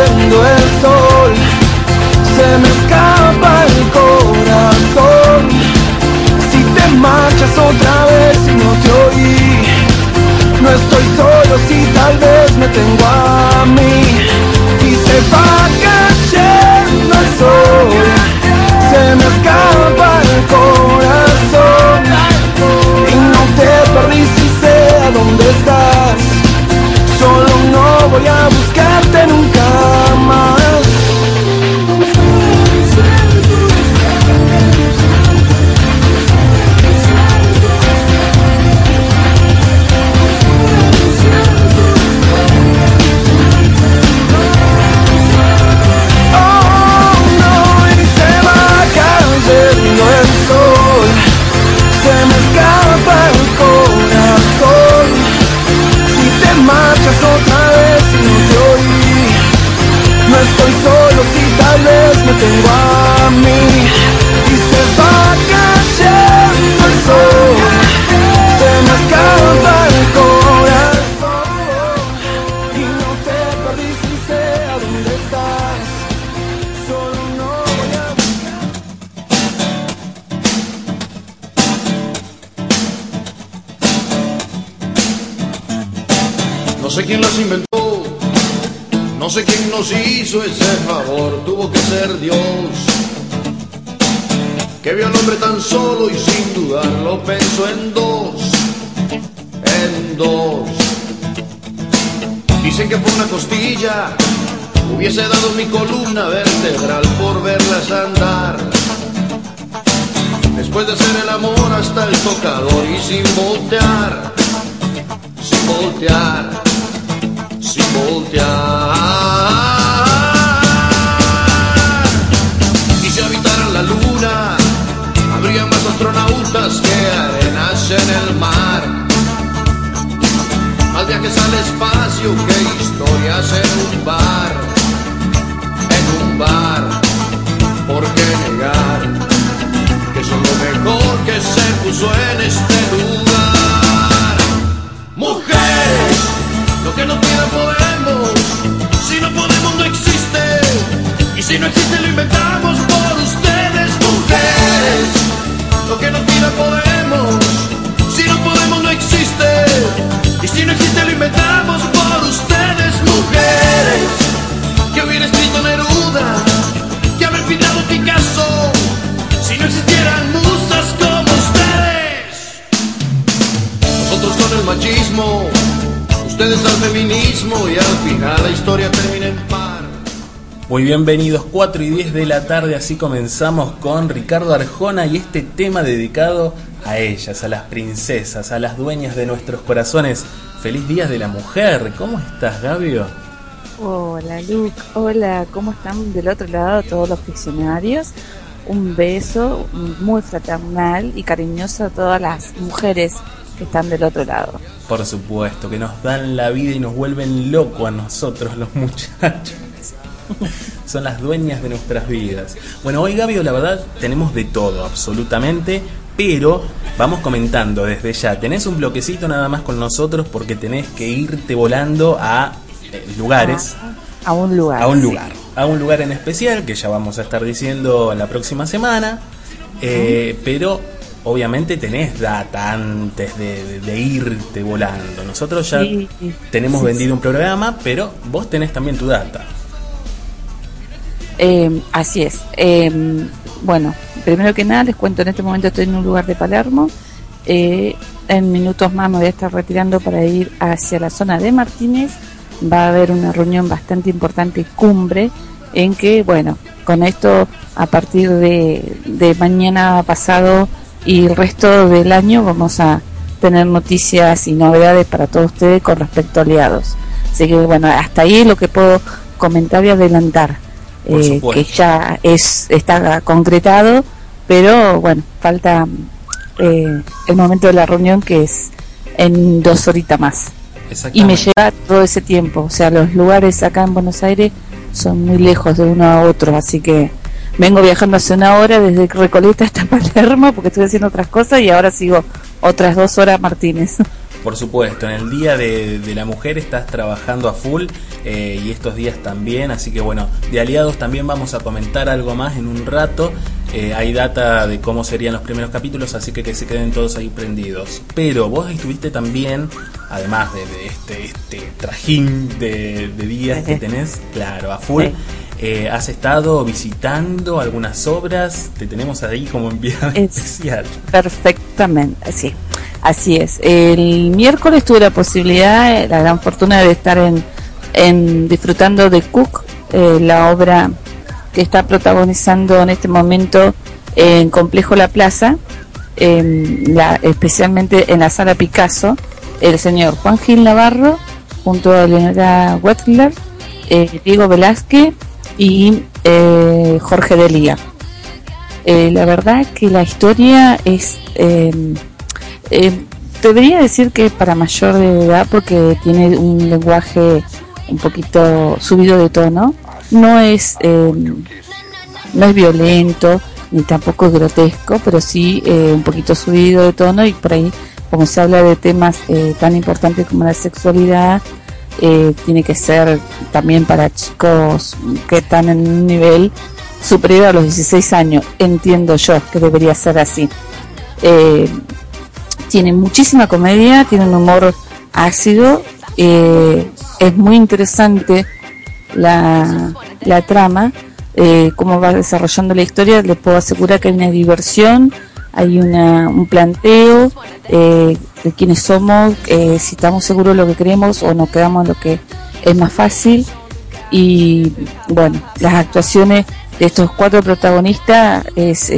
cayendo el sol, se me escapa el corazón. Si te marchas otra vez y no te oí, no estoy solo si tal vez me tengo a mí. Y se va cayendo el sol, se me escapa el corazón. Y no te perdí si sé a dónde estás, solo no voy a buscarte nunca más. El sol, se me escapa el corazón. Si te marchas otra vez y no te oí, no estoy solo si tal vez me tengo a mí. Y se va cayendo el sol, se me escapa el corazón. Y no te perdí si sé a dónde estás, solo no voy a buscar. No sé quién las inventó, no sé quién nos hizo ese favor, tuvo que ser Dios, que vio al hombre tan solo y sin dudarlo pensó en dos. Dicen que por una costilla hubiese dado mi columna vertebral por verlas andar, después de hacer el amor hasta el tocador y sin voltear, sin voltear. Y si habitaran la luna, habría más astronautas que arenas en el mar, más viajes al espacio que historias en un bar. ¿Por qué negar que son lo mejor que se puso en este lugar? Mujeres, lo que no pidan podemos, si no podemos no existe, y si no existe lo inventamos por ustedes. Mujeres, lo que no pidan podemos, si no podemos no existe, y si no existe lo inventamos por ustedes. Mujeres, que hubiera escrito Neruda, que haber pintado Picasso, si no existieran musas como ustedes. Nosotros con el machismo, ustedes al feminismo, y al final la historia termina en par. Muy bienvenidos, 4:10 de la tarde, así comenzamos con Ricardo Arjona y este tema dedicado a ellas, a las princesas, a las dueñas de nuestros corazones. Feliz Día de la Mujer. ¿Cómo estás, Gabio? Hola, Luke. Hola, ¿cómo están del otro lado todos los diccionarios? Un beso muy fraternal y cariñoso a todas las mujeres que están del otro lado. Por supuesto, que nos dan la vida y nos vuelven locos a nosotros, los muchachos. Son las dueñas de nuestras vidas. Bueno, hoy, Gabio, la verdad, tenemos de todo, absolutamente, pero vamos comentando desde ya. Tenés un bloquecito nada más con nosotros porque tenés que irte volando a lugares. A un lugar. A un lugar en especial que ya vamos a estar diciendo la próxima semana. Pero obviamente tenés data antes de irte volando. Nosotros ya tenemos vendido un programa, pero vos tenés también tu data. Así es. Bueno, primero que nada les cuento, en este momento estoy en un lugar de Palermo. En minutos más me voy a estar retirando para ir hacia la zona de Martínez. Va a haber una reunión bastante importante, cumbre, en que, bueno, con esto a partir de mañana pasado y el resto del año vamos a tener noticias y novedades para todos ustedes con respecto a aliados. Así que, bueno, hasta ahí lo que puedo comentar y adelantar, que ya está concretado, pero bueno, falta el momento de la reunión, que es en 2 horitas más. Y me lleva todo ese tiempo, o sea, los lugares acá en Buenos Aires son muy lejos de uno a otro, así que vengo viajando hace 1 hora desde Recoleta hasta Palermo porque estoy haciendo otras cosas, y ahora sigo otras 2 horas a Martínez. Por supuesto, en el Día de la Mujer estás trabajando a full y estos días también, así que bueno, de Aliados también vamos a comentar algo más en un rato. Hay data de cómo serían los primeros capítulos, así que se queden todos ahí prendidos. Pero vos estuviste también, además de este trajín de días que tenés, claro, a full. Has estado visitando algunas obras, te tenemos ahí como enviada especial. Perfectamente, sí. Así es. El miércoles tuve la posibilidad, la gran fortuna de estar disfrutando de Cook, la obra que está protagonizando en este momento en Complejo La Plaza, especialmente en la Sala Picasso, el señor Juan Gil Navarro, junto a Leonora Wetzler, Diego Velázquez y Jorge Delía. La verdad que la historia es... debería decir que para mayor de edad, porque tiene un lenguaje un poquito subido de tono. No es violento ni tampoco es grotesco, pero sí un poquito subido de tono, y por ahí, como se habla de temas tan importantes como la sexualidad, tiene que ser también para chicos que están en un nivel superior a los 16 años, entiendo yo que debería ser así. Tiene muchísima comedia, tiene un humor ácido, es muy interesante la trama, cómo va desarrollando la historia. Le puedo asegurar que hay una diversión, hay un planteo de quiénes somos, si estamos seguros de lo que queremos o nos quedamos en lo que es más fácil. Y bueno, las actuaciones de estos 4 protagonistas es...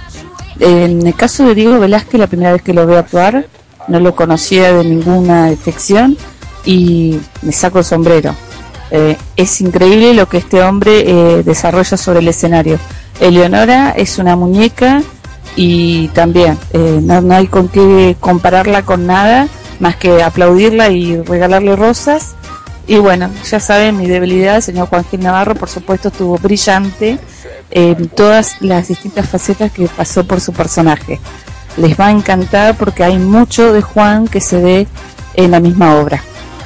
en el caso de Diego Velázquez, la primera vez que lo veo actuar, no lo conocía de ninguna detección y me saco el sombrero. Es increíble lo que este hombre desarrolla sobre el escenario. Eleonora es una muñeca y también no hay con qué compararla con nada más que aplaudirla y regalarle rosas. Y bueno, ya saben mi debilidad. El señor Juan Gil Navarro, por supuesto, estuvo brillante en todas las distintas facetas que pasó por su personaje. Les va a encantar porque hay mucho de Juan que se ve en la misma obra.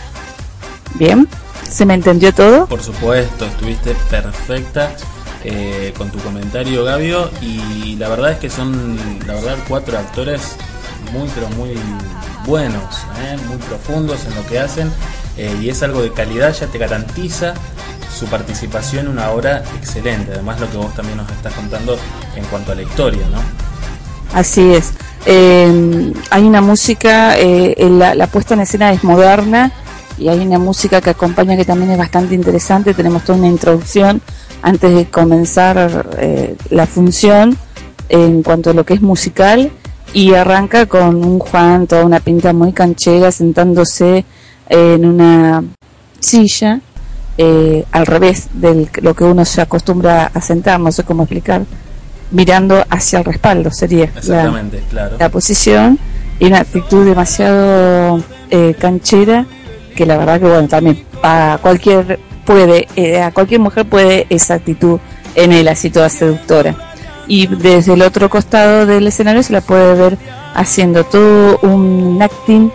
Bien, ¿se me entendió todo? Por supuesto, estuviste perfecta con tu comentario, Gabio, y la verdad es que son 4 actores muy pero muy buenos, muy profundos en lo que hacen, y es algo de calidad, ya te garantiza su participación en una obra excelente. Además, lo que vos también nos estás contando en cuanto a la historia, ¿no? Así es. Hay una música, la puesta en escena es moderna, y hay una música que acompaña que también es bastante interesante. Tenemos toda una introducción antes de comenzar la función en cuanto a lo que es musical, y arranca con un Juan, toda una pinta muy canchera, sentándose en una silla, al revés de lo que uno se acostumbra a sentar, no sé cómo explicar, mirando hacia el respaldo sería exactamente, claro, la posición, y una actitud demasiado canchera, que la verdad que bueno, también a cualquier mujer puede esa actitud en él, así toda seductora. Y desde el otro costado del escenario se la puede ver haciendo todo un acting,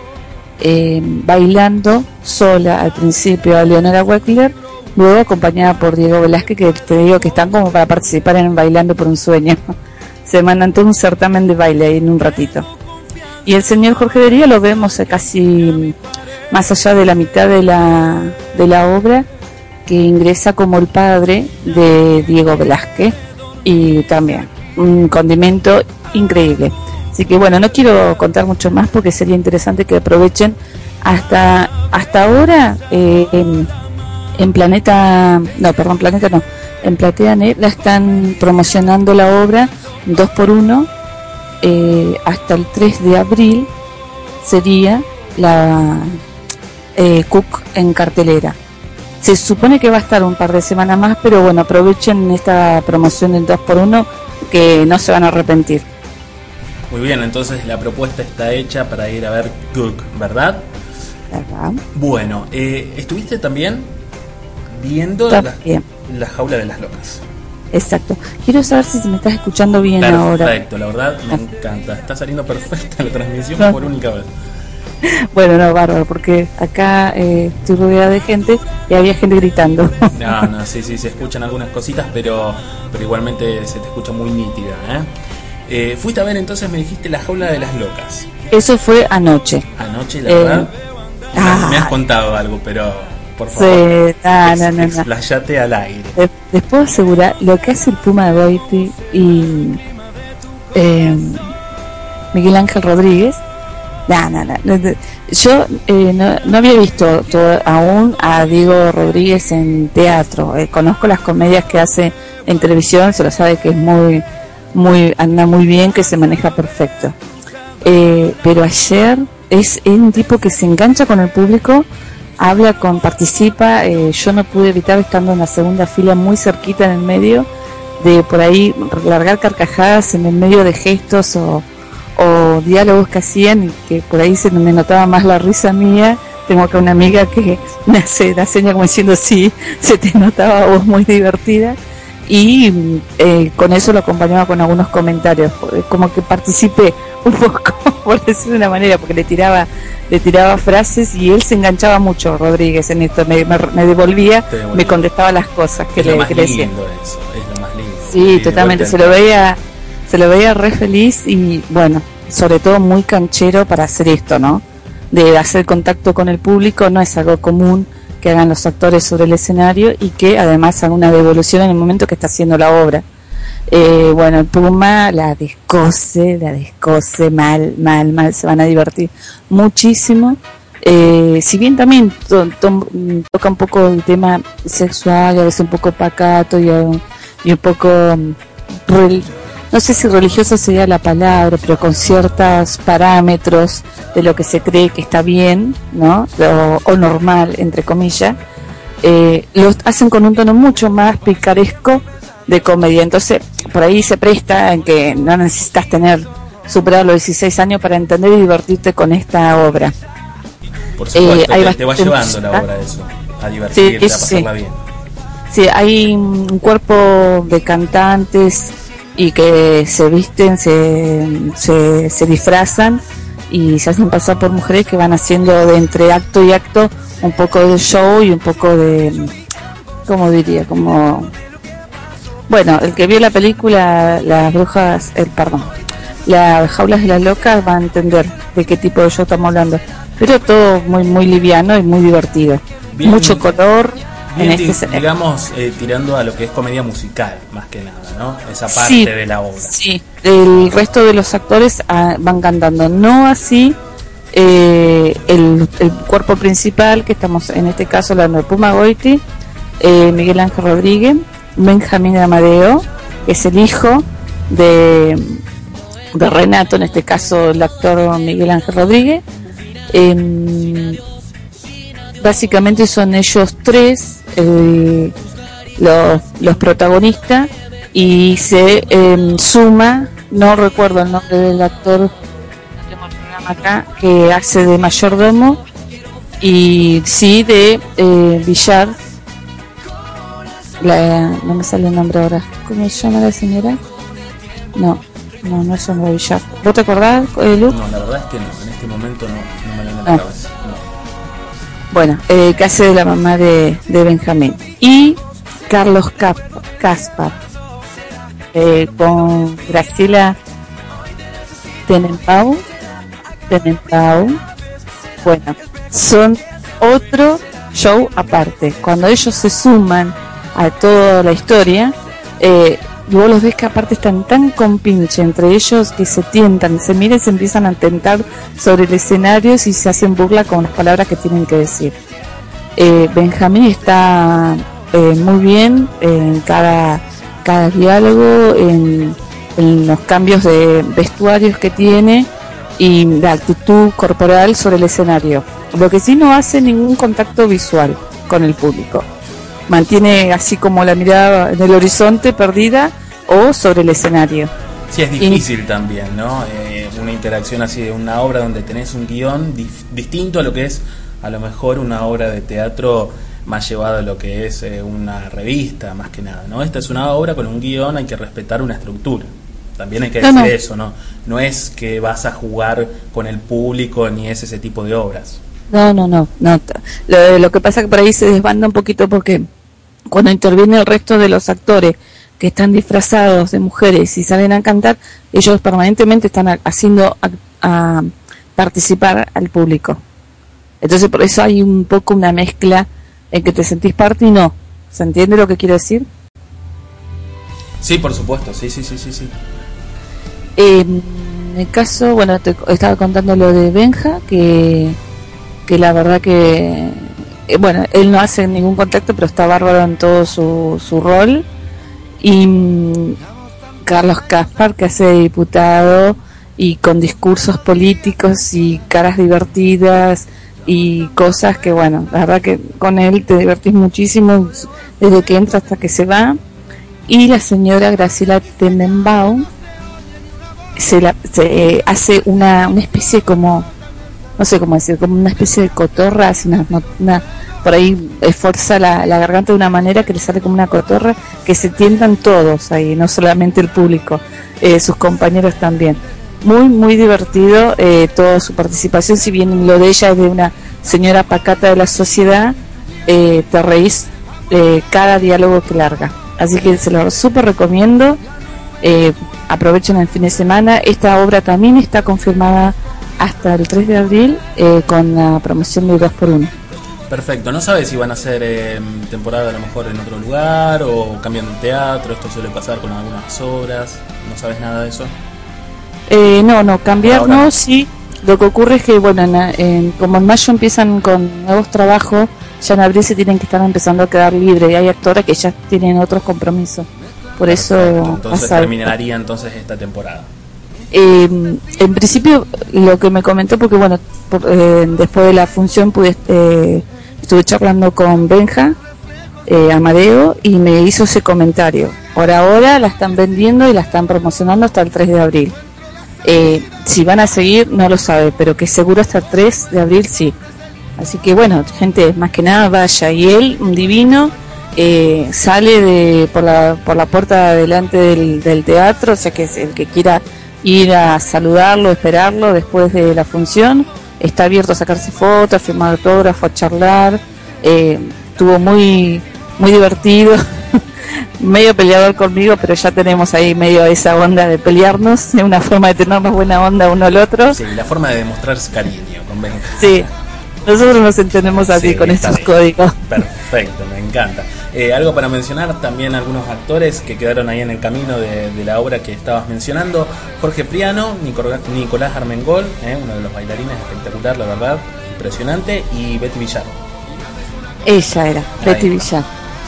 bailando sola al principio a Leonora Wetzler, luego acompañada por Diego Velázquez, que te digo que están como para participar en Bailando por un Sueño. Se mandan todo un certamen de baile ahí en un ratito. Y el señor Jorge Delía lo vemos casi más allá de la mitad de la obra, que ingresa como el padre de Diego Velázquez, y también un condimento increíble. Así que bueno, no quiero contar mucho más porque sería interesante que aprovechen. Hasta ahora en Platea Net la están promocionando la obra 2x1, hasta el 3 de abril sería la Cook en cartelera. Se supone que va a estar un par de semanas más, pero bueno, aprovechen esta promoción del 2x1 que no se van a arrepentir. Muy bien, entonces la propuesta está hecha para ir a ver Cook, ¿verdad? ¿Verdad? Bueno, estuviste también viendo la Jaula de las Locas. Exacto. Quiero saber si se me estás escuchando bien ahora. Perfecto, la verdad me encanta. Está saliendo perfecta la transmisión por única vez. Bueno, no, bárbaro, porque acá estoy rodeada de gente y había gente gritando. No, sí, se escuchan algunas cositas, pero igualmente se te escucha muy nítida, ¿eh? Fuiste a ver entonces, me dijiste, La Jaula de las Locas. Eso fue anoche. Anoche, la verdad. Me has contado algo, pero por favor, no. explayate al aire. Les puedo asegurar lo que hace el Puma de Goiti y Miguel Ángel Rodríguez. Yo no había visto aún a Diego Rodríguez en teatro. Conozco las comedias que hace en televisión, se lo sabe que es anda muy bien, que se maneja perfecto. Pero ayer es un tipo que se engancha con el público, participa. Yo no pude evitar, estando en la segunda fila muy cerquita en el medio, de por ahí largar carcajadas en el medio de gestos o diálogos que hacían, y que por ahí se me notaba más la risa mía. Tengo acá una amiga que me hace la seña como diciendo sí, se te notaba vos muy divertida, y con eso lo acompañaba con algunos comentarios, como que participé un poco, por decirlo de una manera, porque le tiraba frases y él se enganchaba mucho, Rodríguez, en esto, me devolvía, me contestaba las cosas que le decía. Eso es lo más lindo. Sí, totalmente, se lo veía re feliz, y bueno, sobre todo muy canchero para hacer esto, ¿no? De hacer contacto con el público. No es algo común que hagan los actores sobre el escenario, y que además hagan una devolución en el momento que está haciendo la obra. Bueno, el Puma la descoce mal, se van a divertir muchísimo. Si bien también toca un poco el tema sexual, a veces un poco pacato y un poco no sé si religioso sería la palabra, pero con ciertos parámetros de lo que se cree que está bien, ¿no? O normal, entre comillas. Lo hacen con un tono mucho más picaresco de comedia. Entonces, por ahí se presta en que no necesitas superar los 16 años para entender y divertirte con esta obra. Por supuesto, te va llevando la obra eso, a divertirte, a pasarla bien. Sí, hay un cuerpo de cantantes y que se visten, se disfrazan y se hacen pasar por mujeres, que van haciendo de entre acto y acto un poco de show y un poco de, ¿cómo diría? Como, bueno, el que vio la película Las Jaulas de las Locas va a entender de qué tipo de show estamos hablando, pero todo muy muy liviano y muy divertido. Bien, mucho color. Bien, digamos, tirando a lo que es comedia musical, más que nada, ¿no? Esa parte de la obra. Sí, el resto de los actores van cantando, no así el cuerpo principal, que estamos en este caso hablando de Puma Goiti, Miguel Ángel Rodríguez, Benjamín Amadeo, que es el hijo de Renato, en este caso el actor Miguel Ángel Rodríguez. Básicamente son ellos tres los protagonistas, y se suma, no recuerdo el nombre del actor, no tengo el programa acá, que hace de mayordomo, y sí de Villar, no me sale el nombre ahora, ¿cómo se llama la señora? No es Sombra Villar. ¿Vos te acordás, Lu? No, la verdad es que no, en este momento no me viene a la cabeza. Bueno, que hace de la mamá de Benjamín. Y Carlos Caspar, con Graciela Tenenbaum. Bueno, son otro show aparte. Cuando ellos se suman a toda la historia, y vos los ves que aparte están tan compinche entre ellos, que se tientan, se miran y se empiezan a tentar sobre el escenario, y se hacen burla con las palabras que tienen que decir. Benjamín está muy bien en cada diálogo, en los cambios de vestuarios que tiene y la actitud corporal sobre el escenario. Lo que sí, no hace ningún contacto visual con el público. Mantiene así como la mirada en el horizonte, perdida, o sobre el escenario. Sí, es difícil también, ¿no? Una interacción así de una obra donde tenés un guión distinto a lo que es a lo mejor una obra de teatro más llevada a lo que es una revista, más que nada, ¿no? Esta es una obra con un guión, hay que respetar una estructura. También hay que decir eso, ¿no? No es que vas a jugar con el público ni es ese tipo de obras. No. Lo que pasa es que por ahí se desbanda un poquito porque cuando interviene el resto de los actores que están disfrazados de mujeres y salen a cantar, ellos permanentemente están haciendo a participar al público. Entonces por eso hay un poco una mezcla en que te sentís parte y no. ¿Se entiende lo que quiero decir? Sí, por supuesto, sí. En el caso, bueno, te estaba contando lo de Benja, que la verdad que, bueno, él no hace ningún contacto, pero está bárbaro en todo su rol. Y Carlos Caspar, que hace de diputado y con discursos políticos y caras divertidas y cosas que, bueno, la verdad que con él te divertís muchísimo desde que entra hasta que se va. Y la señora Graciela Tenenbaum se hace una especie como, no sé cómo decir, como una especie de cotorra, hace por ahí esfuerza la garganta de una manera que le sale como una cotorra, que se tientan todos ahí, no solamente el público, sus compañeros también. Muy divertido toda su participación, si bien lo de ella es de una señora pacata de la sociedad, te reís cada diálogo que larga. Así que se lo súper recomiendo. Aprovechen el fin de semana. Esta obra también está confirmada hasta el 3 de abril con la promoción de 2x1. Perfecto. ¿No sabes si van a hacer temporada a lo mejor en otro lugar o cambiando el teatro? Esto suele pasar con algunas obras. ¿No sabes nada de eso? No, cambiar no, sí. Lo que ocurre es que, bueno, como en mayo empiezan con nuevos trabajos, ya en abril se tienen que estar empezando a quedar libres y hay actores que ya tienen otros compromisos. Por Perfecto. Eso entonces terminaría entonces esta temporada. En principio lo que me comentó, porque bueno, después de la función estuve charlando con Benja Amadeo y me hizo ese comentario. Por ahora la están vendiendo y la están promocionando hasta el 3 de abril. Si van a seguir no lo sabe, pero que seguro hasta el 3 de abril sí. Así que bueno, gente, más que nada vaya. Y él, un divino, sale por la puerta delante del teatro, o sea que el que quiera ir a saludarlo, esperarlo después de la función, está abierto a sacarse fotos, a firmar autógrafo, a charlar. Estuvo muy divertido. Medio peleador conmigo, pero ya tenemos ahí medio esa onda de pelearnos, es una forma de tenernos buena onda uno al otro. Sí, la forma de demostrarse cariño con Benja. Sí, nosotros nos entendemos así, sí, con esos códigos. Perfecto, me encanta. Algo para mencionar, también algunos actores que quedaron ahí en el camino de la obra que estabas mencionando: Jorge Priano, Nicolás Armengol, uno de los bailarines, espectacular, la verdad, impresionante, y Betty Villar. Ella era, Betty Villar.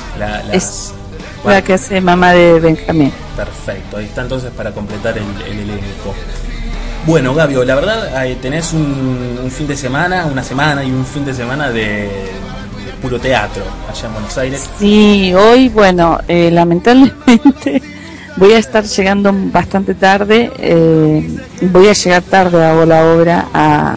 La que hace mamá de Benjamín. Perfecto, ahí está entonces para completar el elenco. Bueno, Gabio, la verdad tenés un fin de semana, una semana y un fin de semana de puro teatro allá en Buenos Aires. Sí, hoy, bueno, lamentablemente voy a estar llegando bastante tarde. Voy a llegar tarde a la obra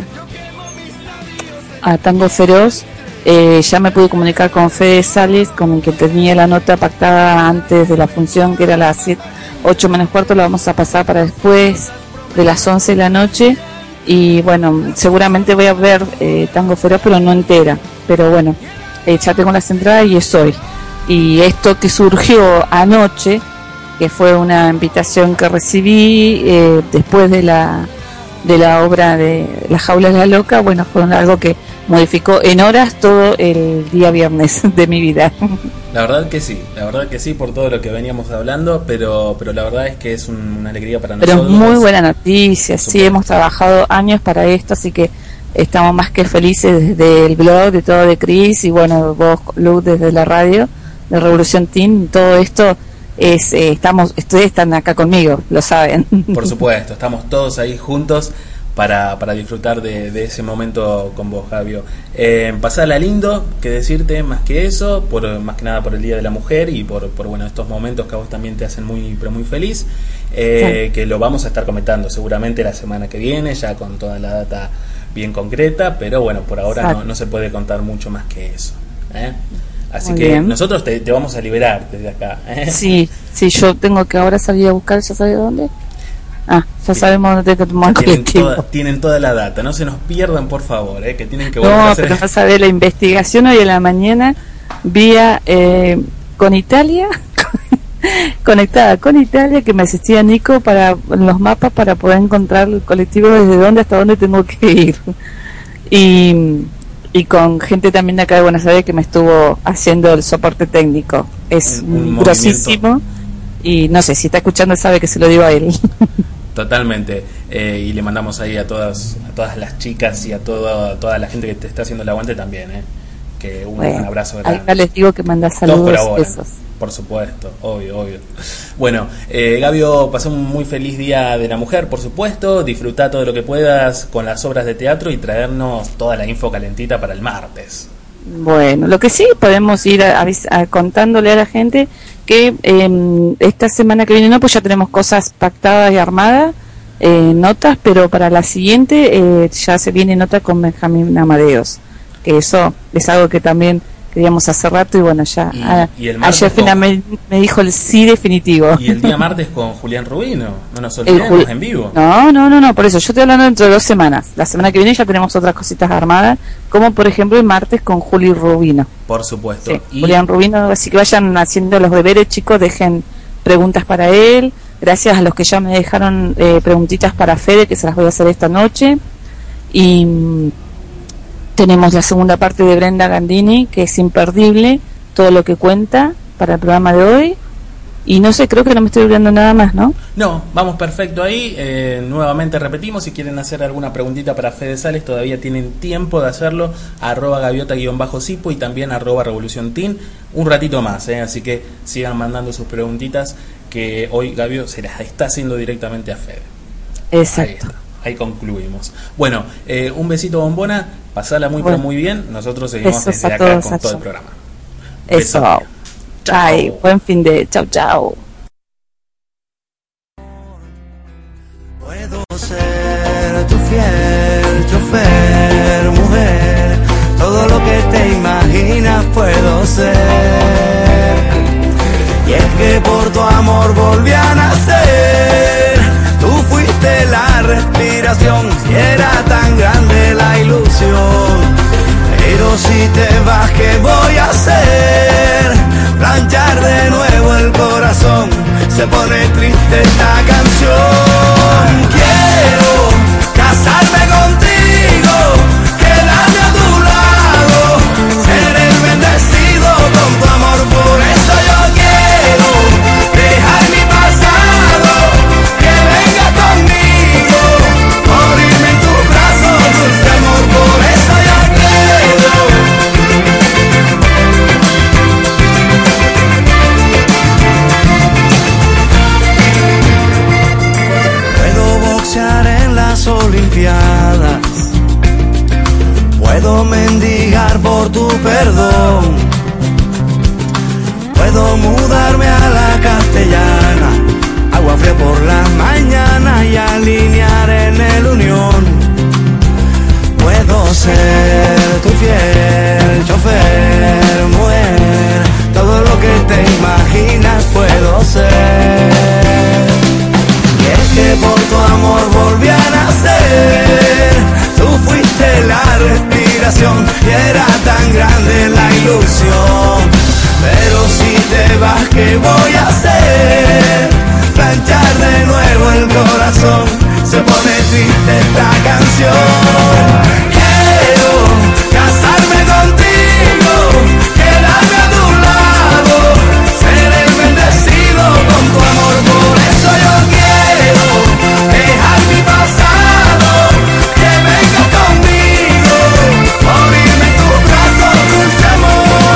a Tango Feroz. Ya me pude comunicar con Fede Sales, con el que tenía la nota pactada antes de la función, que era a las 8 menos cuarto. La vamos a pasar para después de las 11 de la noche. Y bueno, seguramente voy a ver Tango Feroz, pero no entera. Pero bueno, ya tengo las entradas y es hoy. Y esto que surgió anoche, que fue una invitación que recibí después de la obra de La Jaula de la Loca, bueno, fue algo que modificó en horas todo el día viernes de mi vida. La verdad que sí, por todo lo que veníamos hablando, pero la verdad es que es una alegría para nosotros. Pero muy buena noticia, sí, hemos trabajado años para esto, así que estamos más que felices desde el blog, de todo de Cris, y bueno, vos, Luz, desde la radio de Revolución Team, todo esto es, ustedes están acá conmigo, lo saben. Por supuesto, estamos todos ahí juntos para disfrutar de ese momento con vos, Gabio. Pasarla lindo, que decirte más que eso, más que nada por el Día de la Mujer y por bueno, estos momentos que a vos también te hacen pero muy feliz, sí. Que lo vamos a estar comentando seguramente la semana que viene, ya con toda la data bien concreta, pero bueno, por ahora no se puede contar mucho más que eso. Así muy que bien. Nosotros te vamos a liberar desde acá. Sí, yo tengo que ahora salir a buscar, ¿ya sabes dónde? Ya sabemos dónde tengo que tomar colectivo. Tienen toda la data, no se nos pierdan, por favor, que tienen que volver a hacer. No, pero vas a ver la investigación hoy en la mañana vía con Italia, conectada con Italia, que me asistía Nico para los mapas para poder encontrar el colectivo desde dónde hasta dónde tengo que ir. Y con gente también de acá de Buenos Aires que me estuvo haciendo el soporte técnico. Es grosísimo y no sé, si está escuchando sabe que se lo digo a él. Totalmente, y le mandamos ahí a todas las chicas y a toda la gente que te está haciendo el aguante también, que un abrazo grande. Acá les digo que manda saludos, besos. Por supuesto, obvio. Bueno, Gabio, pasó un muy feliz Día de la Mujer, por supuesto. Disfruta todo lo que puedas con las obras de teatro y traernos toda la info calentita para el martes. Bueno, lo que sí podemos ir contándole a la gente que esta semana que viene pues ya tenemos cosas pactadas y armadas, notas, pero para la siguiente ya se viene nota con Benjamín Amadeos, que eso es algo que también queríamos hace rato y bueno, ya y ayer finalmente me dijo el sí definitivo. Y el día martes con Julián Rubino, no nos olvidemos, en vivo. No, por eso yo estoy hablando dentro de 2 semanas. La semana que viene ya tenemos otras cositas armadas, como por ejemplo el martes con Juli Rubino. Por supuesto. Sí, y Julián Rubino, así que vayan haciendo los deberes, chicos, dejen preguntas para él. Gracias a los que ya me dejaron preguntitas para Fede, que se las voy a hacer esta noche. Y tenemos la segunda parte de Brenda Gandini, que es imperdible, todo lo que cuenta para el programa de hoy. Y no sé, creo que no me estoy olvidando nada más, ¿no? No, vamos perfecto ahí. Nuevamente repetimos, si quieren hacer alguna preguntita para Fede Sales, todavía tienen tiempo de hacerlo. @gaviota_cipo y también @revolución teen. Un ratito más, así que sigan mandando sus preguntitas, que hoy Gabio se las está haciendo directamente a Fede. Exacto. Ahí concluimos. Bueno, un besito, bombona. Pasala pero muy bien. Nosotros seguimos desde acá con todo el programa. Eso. Chao. Buen fin de. Chao. Puedo ser tu fiel chofer, mujer. Todo lo que te imaginas puedo ser. Y es que por tu amor volví a nacer. Tú fuiste la respiración y era tan grande la ilusión. Pero si te vas, ¿qué voy a hacer? Planchar de nuevo el corazón. Se pone triste esta canción. Quiero casarme contigo, quedarme a tu lado, ser el bendecido con tu amor. Por eso yo quiero dejar mi pasado, que venga conmigo, morirme en tus brazos, dulce amor. Por eso yo quiero. Puedo boxear en las Olimpiadas, puedo mendigar por tu perdón, puedo mudarme a la Castellana, agua fría por las mañanas y alinear en el Unión. Puedo ser tu fiel chofer, mujer, todo lo que te imaginas puedo ser. Y es que por tu amor volví a nacer. Tú fuiste la respiración y era tan grande la ilusión. Pero si te vas, ¿qué voy a hacer? Planchar de nuevo el corazón. Se pone triste esta canción. Quiero casarme contigo, quedarme a tu lado, ser el bendecido con tu amor. Por eso yo quiero dejar mi pasado, que venga conmigo, morirme en tus brazos, dulce amor.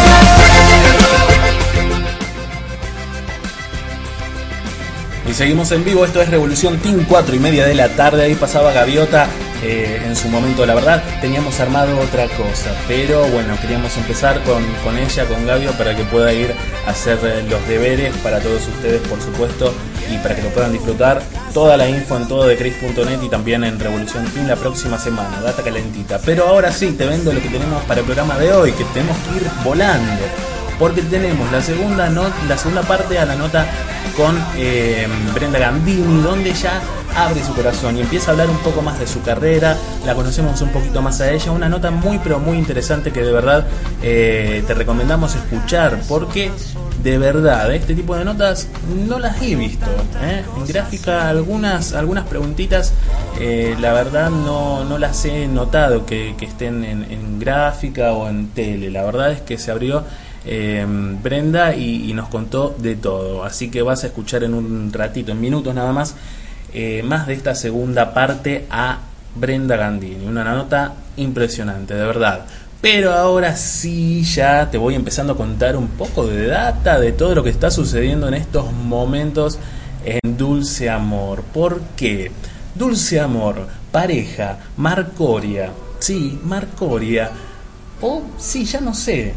Y seguimos en vivo, esto es Revolución Team, 4:30 de la tarde. Ahí pasaba Gaviota en su momento. La verdad, teníamos armado otra cosa, pero bueno, queríamos empezar con ella, con Gabio, para que pueda ir a hacer los deberes para todos ustedes, por supuesto, y para que lo puedan disfrutar. Toda la info en tododecris.net y también en Revolución Team la próxima semana, data calentita. Pero ahora sí, te vendo lo que tenemos para el programa de hoy, que tenemos que ir volando. porque tenemos la segunda parte a la nota con Brenda Gandini, donde ya abre su corazón y empieza a hablar un poco más de su carrera, la conocemos un poquito más a ella, una nota muy pero muy interesante que de verdad te recomendamos escuchar, porque de verdad este tipo de notas no las he visto, en gráfica algunas preguntitas la verdad no las he notado que estén en gráfica o en tele. La verdad es que se abrió Brenda y nos contó de todo, así que vas a escuchar en un ratito, en minutos nada más, más de esta segunda parte a Brenda Gandini, una nota impresionante, de verdad. Pero ahora sí, ya te voy empezando a contar un poco de data de todo lo que está sucediendo en estos momentos en Dulce Amor. ¿Por qué? Dulce Amor, pareja, Marcoria, sí, Marcoria, o sí, ya no sé,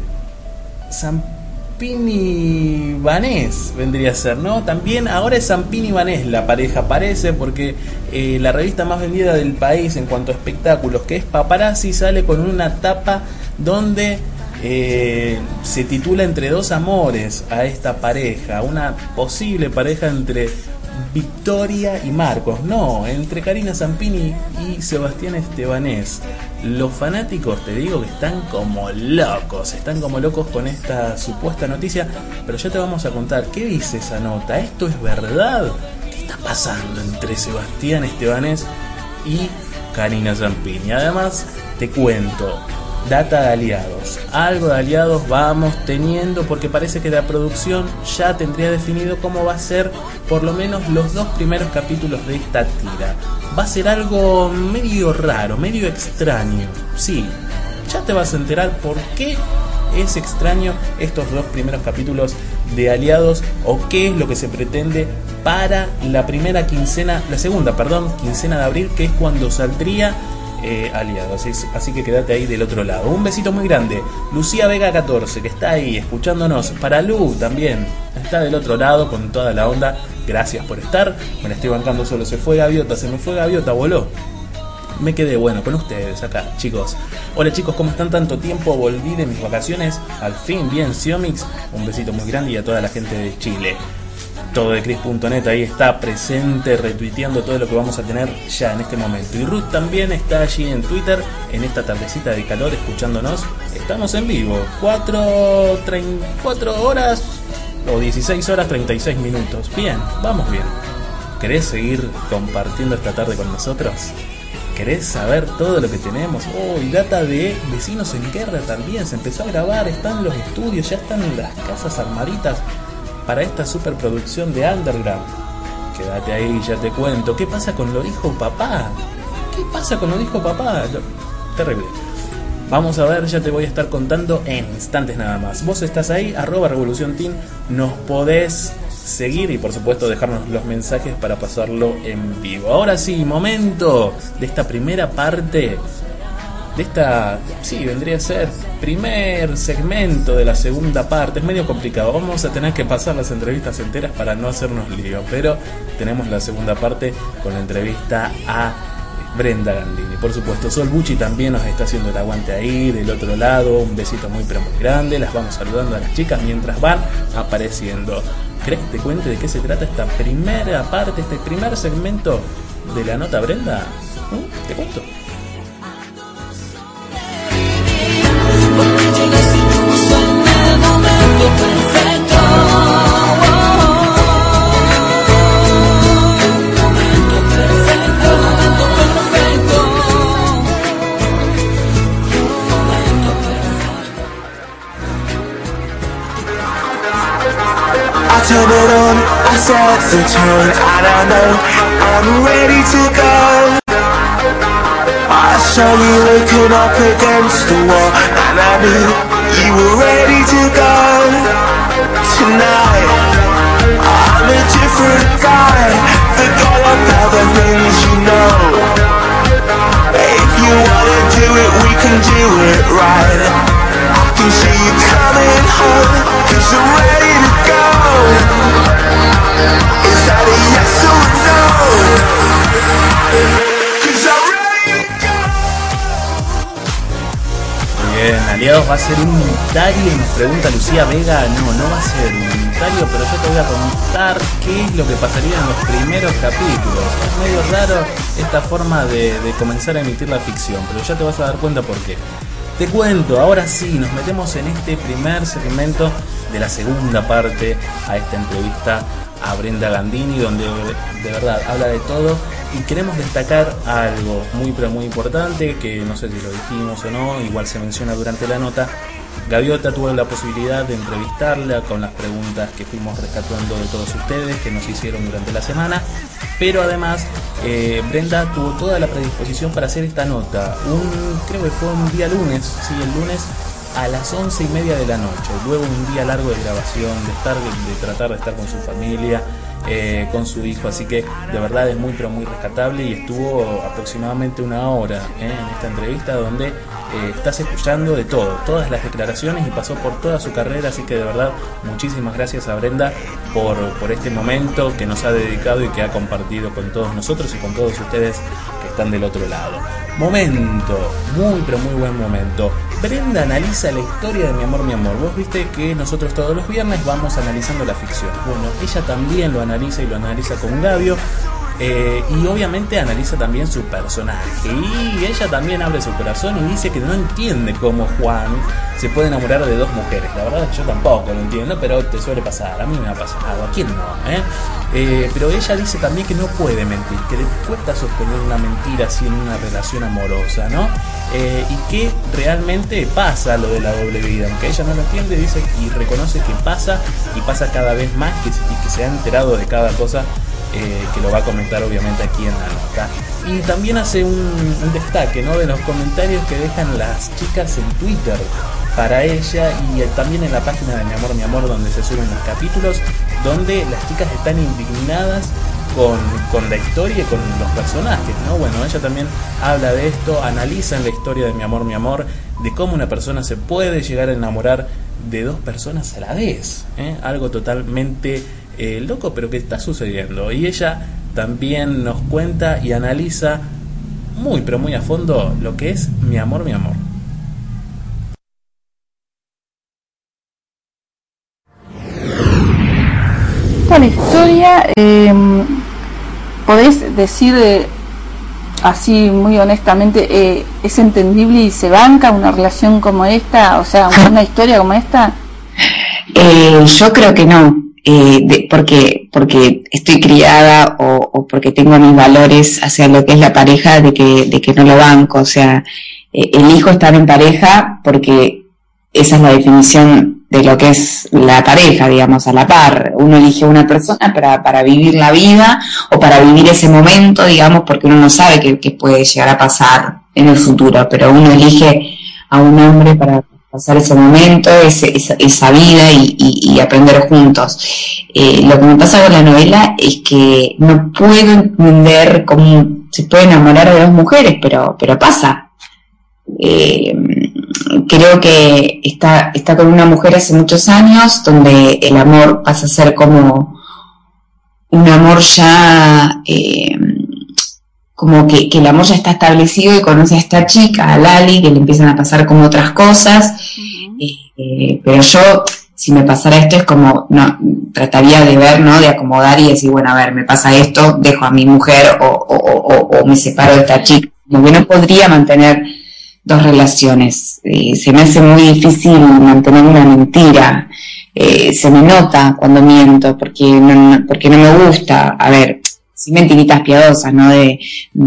Zampini Vanés vendría a ser, ¿no? También ahora es Zampini Vanés la pareja, parece, porque la revista más vendida del país en cuanto a espectáculos, que es Paparazzi, sale con una tapa donde se titula Entre dos amores a esta pareja, una posible pareja entre Victoria y Marcos, no, entre Karina Zampini y Sebastián Estebanés. Los fanáticos, te digo, que están como locos con esta supuesta noticia, pero ya te vamos a contar qué dice esa nota. ¿Esto es verdad? ¿Qué está pasando entre Sebastián Estebanés y Karina Zampini? Además, te cuento data de aliados. Algo de aliados vamos teniendo, porque parece que la producción ya tendría definido cómo va a ser por lo menos los 2 primeros capítulos de esta tira. Va a ser algo medio raro, medio extraño. Sí, ya te vas a enterar por qué es extraño estos 2 primeros capítulos de aliados, o qué es lo que se pretende para la segunda quincena de abril, que es cuando saldría aliados. Así que quédate ahí del otro lado. Un besito muy grande. Lucía Vega 14, que está ahí escuchándonos. Para Lu también está del otro lado con toda la onda. Gracias por estar. Me la estoy bancando solo. Se fue Gaviota, voló. Me quedé con ustedes acá, chicos. Hola chicos, ¿cómo están? Tanto tiempo, volví de mis vacaciones. Al fin, bien, Xiomix. Un besito muy grande, y a toda la gente de Chile. Todo de Cris.net ahí está presente, retuiteando todo lo que vamos a tener ya en este momento. Y Ruth también está allí en Twitter, en esta tardecita de calor, escuchándonos. Estamos en vivo, 4 horas o 16 horas 36 minutos. Bien, vamos bien. ¿Querés seguir compartiendo esta tarde con nosotros? ¿Querés saber todo lo que tenemos? Y data de Vecinos en Guerra también, se empezó a grabar, están los estudios, ya están las casas armaditas para esta superproducción de Underground. Quédate ahí, ya te cuento. ¿Qué pasa con Lo Dijo Papá? Terrible. Vamos a ver, ya te voy a estar contando en instantes nada más. Vos estás ahí, @RevoluciónTeam, nos podés seguir y por supuesto dejarnos los mensajes para pasarlo en vivo. Ahora sí, momento de esta primera parte de esta, sí, vendría a ser primer segmento de la segunda parte. Es medio complicado, vamos a tener que pasar las entrevistas enteras para no hacernos lío, pero tenemos la segunda parte con la entrevista a Brenda Gandini. Por supuesto, Sol Bucci también nos está haciendo el aguante ahí del otro lado. Un besito muy pero muy grande. Las vamos saludando a las chicas mientras van apareciendo. ¿Crees que te cuente de qué se trata esta primera parte, este primer segmento de la nota, Brenda? ¿Te cuento? Turn it on, I set the tone, and I know I'm ready to go. I saw you looking up against the wall, and I knew you were ready to go. Tonight, I'm a different guy, forget about the things you know. If you wanna do it, we can do it right. I can see you coming home, 'cause I'm ready to go. Is that a yes or a no? 'Cause I'm ready to go. Bien, aliados va a ser unitario, y nos pregunta Lucía Vega. No va a ser unitario, pero yo te voy a contar qué es lo que pasaría en los primeros capítulos. Es medio raro esta forma de comenzar a emitir la ficción, pero ya te vas a dar cuenta por qué. Te cuento, ahora sí, nos metemos en este primer segmento de la segunda parte a esta entrevista a Brenda Gandini, donde de verdad habla de todo, y queremos destacar algo muy pero muy importante, que no sé si lo dijimos o no, igual se menciona durante la nota. Gaviota tuvo la posibilidad de entrevistarla con las preguntas que fuimos rescatando de todos ustedes que nos hicieron durante la semana, pero además Brenda tuvo toda la predisposición para hacer esta nota, creo que fue un día lunes, sí, el lunes a las 11:30 de la noche, luego un día largo de grabación, de tratar de estar con su familia, con su hijo, así que de verdad es muy pero muy rescatable, y estuvo aproximadamente una hora en esta entrevista donde estás escuchando de todo, todas las declaraciones, y pasó por toda su carrera, así que de verdad muchísimas gracias a Brenda por este momento que nos ha dedicado y que ha compartido con todos nosotros y con todos ustedes que están del otro lado. Momento, muy pero muy buen momento. Brenda analiza la historia de Mi Amor, Mi Amor. Vos viste que nosotros todos los viernes vamos analizando la ficción. Bueno, ella también lo analiza, y lo analiza con Gabio. Y obviamente analiza también su personaje, y ella también abre su corazón y dice que no entiende cómo Juan se puede enamorar de dos mujeres. La verdad es que yo tampoco lo entiendo, pero te suele pasar, a mí me ha pasado, ¿a quién no? Pero ella dice también que no puede mentir, que le cuesta sostener una mentira así en una relación amorosa, ¿no? Y que realmente pasa lo de la doble vida, aunque ella no lo entiende, dice y reconoce que pasa, y pasa cada vez más, y que se ha enterado de cada cosa, que lo va a comentar obviamente aquí en la nota. Y también hace un destaque, ¿no?, de los comentarios que dejan las chicas en Twitter para ella, y también en la página de Mi Amor, Mi Amor, donde se suben los capítulos, donde las chicas están indignadas con la historia y con los personajes, ¿no? Bueno, ella también habla de esto, analiza en la historia de Mi Amor, Mi Amor, de cómo una persona se puede llegar a enamorar de dos personas a la vez, algo totalmente loco, pero que está sucediendo. Y ella también nos cuenta y analiza muy pero muy a fondo lo que es Mi Amor, Mi Amor. La historia, podés decir así muy honestamente, es entendible y se banca una relación como esta, o sea, una historia como esta. Yo creo que no, porque estoy criada o porque tengo mis valores hacia lo que es la pareja, de que no lo banco. O sea, elijo estar en pareja porque esa es la definición de lo que es la pareja, digamos, a la par. Uno elige a una persona para vivir la vida o para vivir ese momento, digamos, porque uno no sabe qué puede llegar a pasar en el futuro, pero uno elige a un hombre para pasar ese momento, esa vida y aprender juntos. Lo que me pasa con la novela es que no puedo entender cómo se puede enamorar de dos mujeres, pero pasa. Creo que está con una mujer hace muchos años, donde el amor pasa a ser como un amor ya, como que el amor ya está establecido, y conoce a esta chica, a Lali, que le empiezan a pasar como otras cosas. Pero yo, si me pasara esto, es como, no, trataría de ver, ¿no?, de acomodar y decir, bueno, a ver, me pasa esto, dejo a mi mujer o me separo de esta chica. Como que no podría mantener dos relaciones. Se me hace muy difícil mantener una mentira. Se me nota cuando miento, porque no me gusta. A ver, sí, mentiritas piadosas, ¿no? De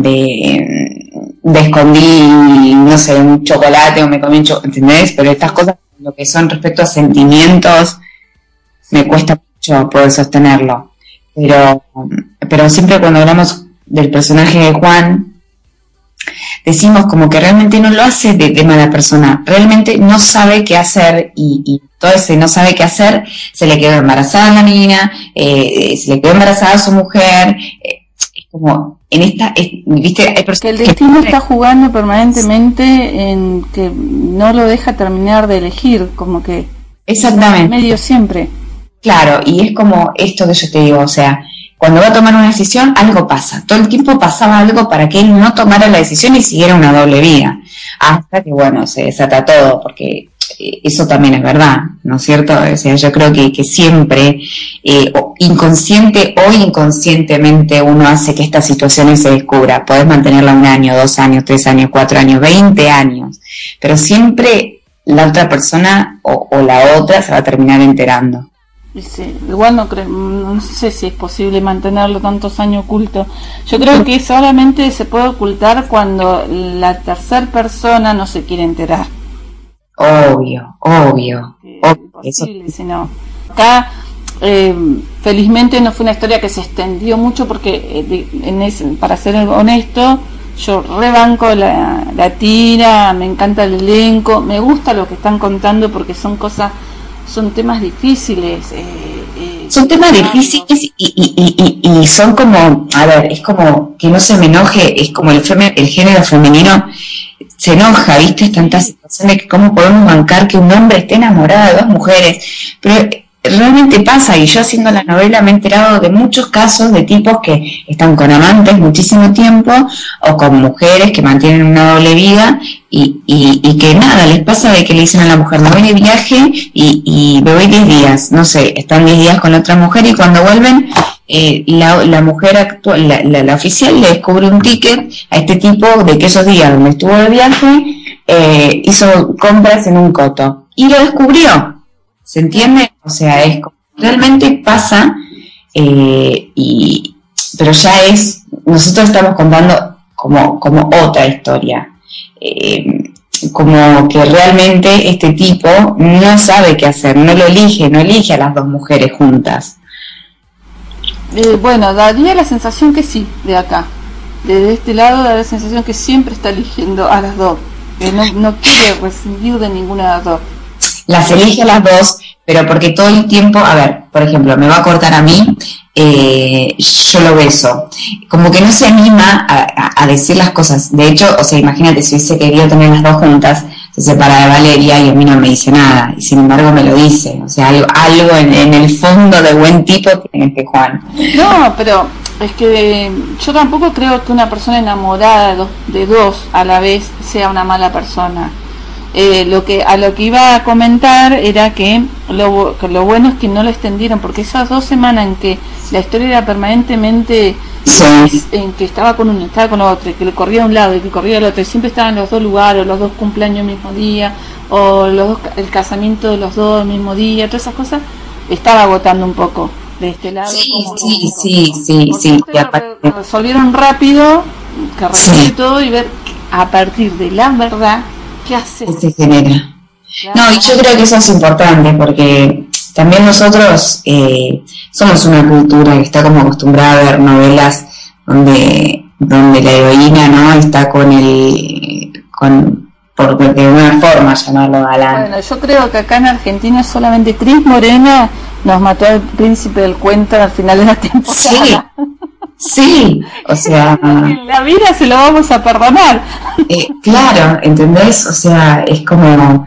escondí, no sé, un chocolate o me comí un chocolate, ¿entendés? Pero estas cosas, lo que son respecto a sentimientos, me cuesta mucho poder sostenerlo. Pero siempre cuando hablamos del personaje de Juan, decimos como que realmente no lo hace de mala persona, realmente no sabe qué hacer, y todo ese no sabe qué hacer, se le quedó embarazada a la niña, se le quedó embarazada a su mujer, es como, en esta, viste, hay personas que el destino está jugando permanentemente en que no lo deja terminar de elegir, como que exactamente medio siempre. Claro, y es como esto que yo te digo, o sea, cuando va a tomar una decisión, algo pasa. Todo el tiempo pasaba algo para que él no tomara la decisión y siguiera una doble vida. Hasta que, bueno, se desata todo, porque eso también es verdad, ¿no es cierto? O sea, yo creo que siempre, inconsciente o inconscientemente, uno hace que estas situaciones se descubra. Podés mantenerla 1 año, 2 años, 3 años, 4 años, 20 años, pero siempre la otra persona o la otra se va a terminar enterando. Sí, igual no sé si es posible mantenerlo tantos años oculto. Yo creo que solamente se puede ocultar cuando la tercera persona no se quiere enterar. Obvio. Imposible, si no. Acá, felizmente no fue una historia que se extendió mucho porque, para ser honesto, yo rebanco la tira, me encanta el elenco, me gusta lo que están contando porque son temas difíciles. Son temas difíciles y son como, a ver, es como que no se me enoje, es como el género femenino se enoja, ¿viste? Es tanta situación de que cómo podemos bancar que un hombre esté enamorado de 2 mujeres, pero realmente pasa, y yo haciendo la novela me he enterado de muchos casos de tipos que están con amantes muchísimo tiempo o con mujeres que mantienen una doble vida y que nada, les pasa de que le dicen a la mujer, me voy de viaje y me voy 10 días, no sé, están 10 días con otra mujer y cuando vuelven la mujer actual, la oficial le descubre un ticket a este tipo de que esos días donde estuvo de viaje hizo compras en un coto y lo descubrió. ¿Se entiende? O sea, realmente pasa, pero ya nosotros estamos contando como otra historia, como que realmente este tipo no sabe qué hacer, no elige a las 2 mujeres juntas. Bueno, daría la sensación que sí, de acá. Desde este lado da la sensación que siempre está eligiendo a las 2, que no quiere rescindir de ninguna de las 2. Las elige a las 2, pero porque todo el tiempo, a ver, por ejemplo, me va a cortar a mí, yo lo beso. Como que no se anima a decir las cosas. De hecho, o sea, imagínate, si hubiese querido tener las 2 juntas, se separa de Valeria y a mí no me dice nada. Y sin embargo me lo dice. O sea, algo en el fondo de buen tipo tiene este Juan. No, pero es que yo tampoco creo que una persona enamorada de 2 a la vez sea una mala persona. Lo que iba a comentar era que lo bueno es que no lo extendieron, porque esas 2 semanas en que la historia era permanentemente en que estaba con uno, estaba con otro, que le corría a un lado y que corría al otro, y siempre estaban los 2 lugares, los 2 cumpleaños el mismo día, o el casamiento de los 2 el mismo día, todas esas cosas, estaba agotando un poco de este lado. Sí. Resolvieron rápido, que resuelve todo y ver a partir de la verdad qué hace. Se genera. No, y yo creo que eso es importante porque también nosotros somos una cultura que está como acostumbrada a ver novelas donde la heroína no está por de una forma llamarlo galán. Bueno, yo creo que acá en Argentina solamente Cris Morena nos mató al príncipe del cuento al final de la temporada. Sí, o sea, en la vida se lo vamos a perdonar. Claro, ¿entendés? O sea, es como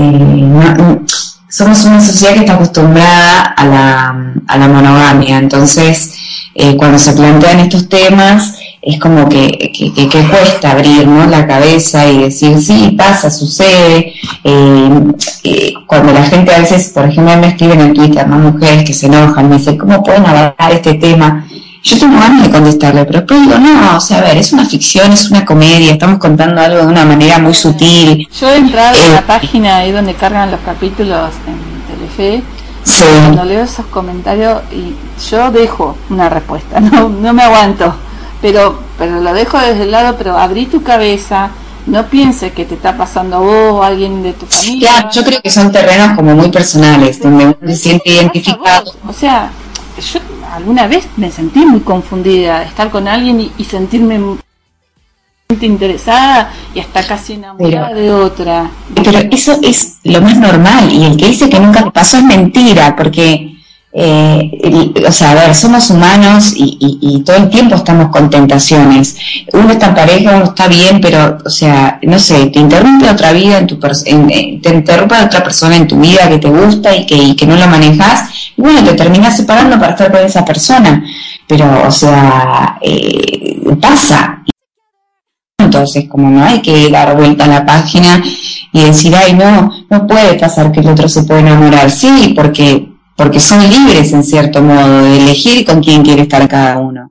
somos una sociedad que está acostumbrada a la monogamia, entonces cuando se plantean estos temas es como que cuesta abrir, ¿no?, la cabeza y decir, sí, pasa, sucede. Cuando la gente a veces, por ejemplo, me escriben en Twitter, ¿no?, mujeres que se enojan, me dicen, ¿cómo pueden abordar este tema? Yo tengo ganas de contestarle, pero después digo, no, o sea, a ver, es una ficción, es una comedia, estamos contando algo de una manera muy sutil. Yo he entrado en la página ahí donde cargan los capítulos en Telefe, sí. Cuando leo esos comentarios y yo dejo una respuesta, no me aguanto, pero lo dejo desde el lado, pero abrí tu cabeza, no pienses que te está pasando a vos o a alguien de tu familia. Claro, yo creo que son terrenos como muy personales, donde uno se siente identificado. O sea, yo alguna vez me sentí muy confundida de estar con alguien y sentirme muy interesada y hasta casi enamorada de otra. Pero eso es lo más normal, y el que dice que nunca le pasó es mentira, porque o sea, a ver, somos humanos y todo el tiempo estamos con tentaciones. Uno está en pareja, uno está bien, pero, o sea, no sé, te interrumpe otra vida te interrumpe otra persona en tu vida que te gusta y que no lo manejas, y bueno, te terminas separando para estar con esa persona. Pero, o sea, pasa. Entonces, como no hay que dar vuelta a la página y decir, ay, no puede pasar que el otro se puede enamorar. Sí, porque son libres en cierto modo de elegir con quién quiere estar cada uno.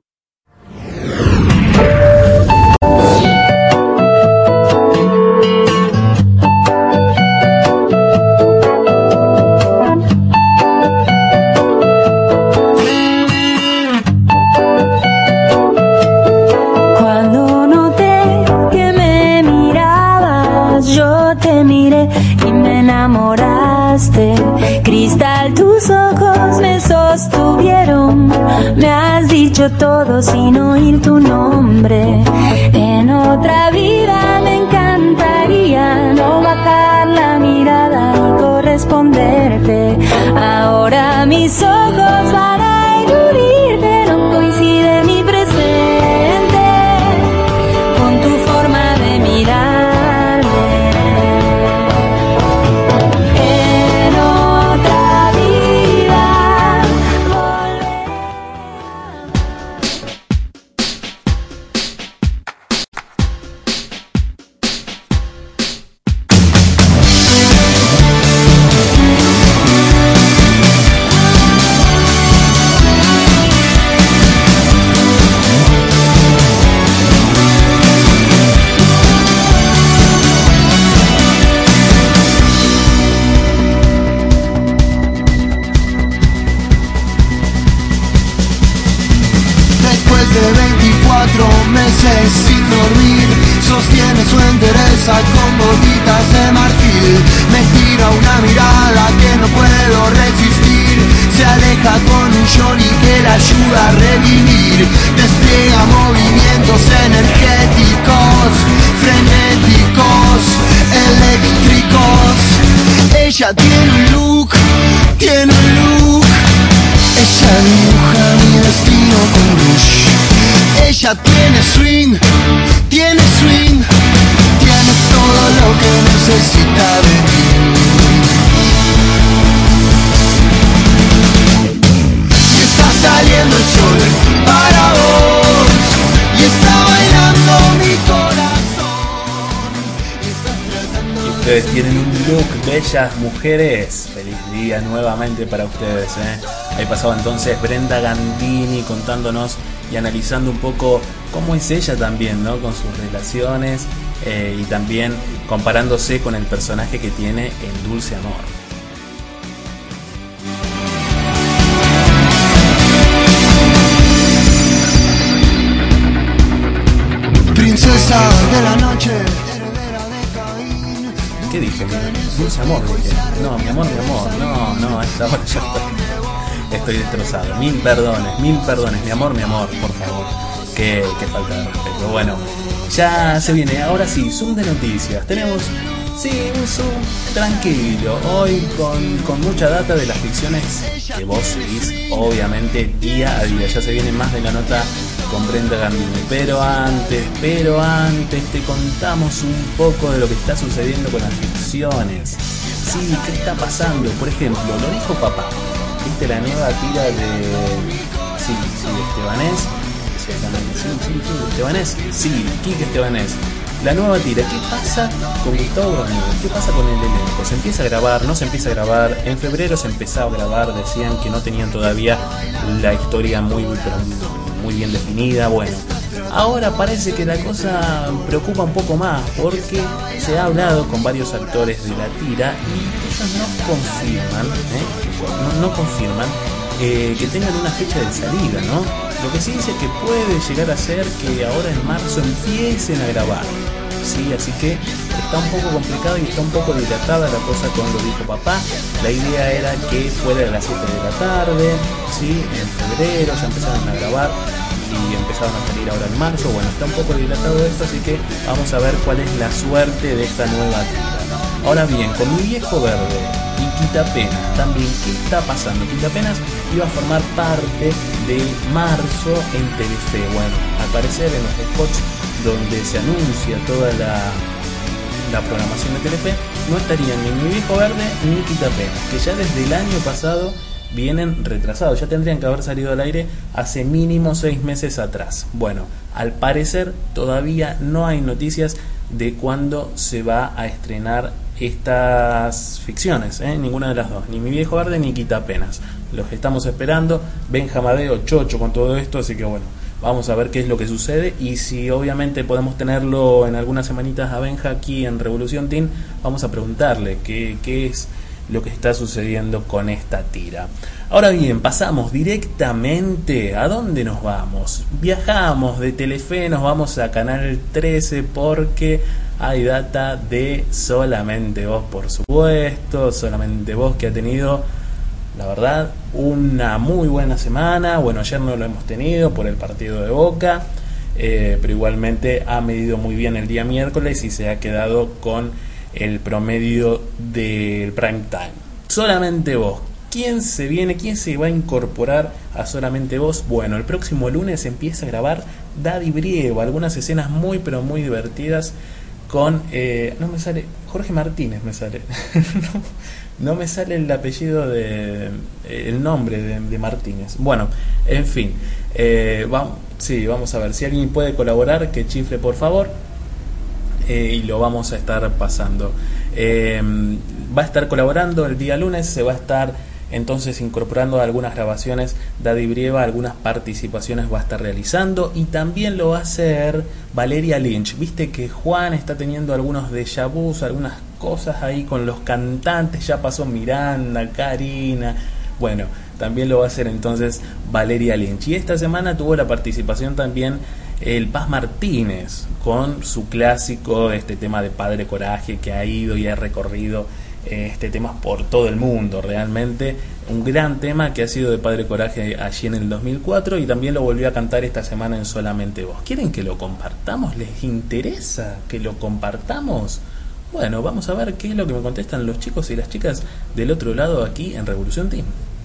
Cuando noté que me mirabas, yo te miré y me enamoraste. Cristal, tus ojos me sostuvieron. Me has dicho todo sin oír tu nombre. En otra vida me encantaría no bajar la mirada y corresponderte. Ahora mis ojos van a eludirte. No coincide mi presente con tu forma de mirarme. Sin dormir, sostiene su entereza con bolitas de marfil. Me tira una mirada que no puedo resistir. Se aleja con un Johnny que la ayuda a revivir. Despliega movimientos energéticos, frenéticos, eléctricos. Ella tiene un look. Ella dibuja mi destino con rouge. Ella tiene swing, tiene todo lo que necesita de mí. Y está saliendo el sol para vos, y está bailando mi corazón. Y ustedes tienen un look, bellas mujeres. Feliz día nuevamente para ustedes, Ahí pasaba entonces Brenda Gandini contándonos y analizando un poco cómo es ella también, ¿no? Con sus relaciones y también comparándose con el personaje que tiene en Dulce Amor. Princesa de la noche, heredera de Caín. ¿Qué dije? Dulce Amor, dije. No, mi amor, no, a esta hora ya estoy destrozado. Mil perdones, mi amor, por favor. Qué falta de respeto. Bueno, ya se viene, ahora sí, Zoom de noticias. Tenemos, sí, un Zoom tranquilo, hoy con mucha data de las ficciones que vos seguís, obviamente, día a día. Ya se viene más de la nota con Brenda Gandini. Pero antes, te contamos un poco de lo que está sucediendo con las ficciones. Sí, ¿qué está pasando? Por ejemplo, lo dijo papá. ¿Viste la nueva tira de... Sí, de Estebanés? Estebanés, sí, Quique Estebanés. La nueva tira, ¿qué pasa con Gustavo Bermúdez? ¿Qué pasa con el elenco? ¿Se empieza a grabar? ¿No se empieza a grabar? En febrero se empezaba a grabar, decían que no tenían todavía la historia muy bien definida. Bueno, ahora parece que la cosa preocupa un poco más porque se ha hablado con varios actores de la tira y ellos no confirman que tengan una fecha de salida, ¿no? Lo que sí dice que puede llegar a ser que ahora en marzo empiecen a grabar, ¿sí? Así que está un poco complicado y está un poco dilatada la cosa con lo dijo papá. La idea era que fuera a las 7 de la tarde, ¿sí? En febrero ya empezaron a grabar y empezaron a salir ahora en marzo. Bueno, está un poco dilatado esto, así que vamos a ver cuál es la suerte de esta nueva tira. Ahora bien, con Mi Viejo Verde y Quitapenas. También, ¿qué está pasando? Quitapenas iba a formar parte de marzo en Telefe. Bueno, al parecer en los spots donde se anuncia toda la programación de Telefe, no estarían ni Mi Viejo Verde ni Quitapenas, que ya desde el año pasado vienen retrasados, ya tendrían que haber salido al aire hace mínimo 6 meses atrás. Bueno, al parecer todavía no hay noticias de cuándo se va a estrenar estas ficciones, ninguna de las dos, ni Mi Viejo Verde ni Quitapenas. Los estamos esperando. Benjamadeo chocho con todo esto, así que bueno, vamos a ver qué es lo que sucede y si obviamente podemos tenerlo en algunas semanitas a Benja aquí en Revolución Teen, vamos a preguntarle qué es lo que está sucediendo con esta tira. Ahora bien, pasamos directamente. ¿A dónde nos vamos? Viajamos de Telefe, nos vamos a Canal 13 porque hay data de Solamente Vos, por supuesto. Solamente Vos, que ha tenido, la verdad, una muy buena semana. Bueno, ayer no lo hemos tenido por el partido de Boca, pero igualmente ha medido muy bien el día miércoles y se ha quedado con el promedio del prime time. Solamente Vos. ¿Quién se viene? ¿Quién se va a incorporar a Solamente Vos? Bueno, el próximo lunes empieza a grabar Daddy Brieva, algunas escenas muy pero muy divertidas con no me sale, Jorge Martínez me sale. no me sale el apellido el nombre de Martínez. Bueno, en fin, vamos a ver si alguien puede colaborar, que chifle por favor. Y lo vamos a estar pasando. Va a estar colaborando el día lunes, se va a estar entonces incorporando algunas grabaciones Daddy Brieva, algunas participaciones va a estar realizando, y también lo va a hacer Valeria Lynch. Viste que Juan está teniendo algunos déjà vus, algunas cosas ahí con los cantantes, ya pasó Miranda, Karina, bueno, también lo va a hacer entonces Valeria Lynch. Y esta semana tuvo la participación también el Paz Martínez con su clásico, este tema de Padre Coraje, que ha ido y ha recorrido este tema por todo el mundo. Realmente un gran tema que ha sido de Padre Coraje allí en el 2004, y también lo volvió a cantar esta semana en Solamente Vos. ¿Quieren que lo compartamos? ¿Les interesa que lo compartamos? Bueno, vamos a ver qué es lo que me contestan los chicos y las chicas del otro lado aquí en Revolución Teen.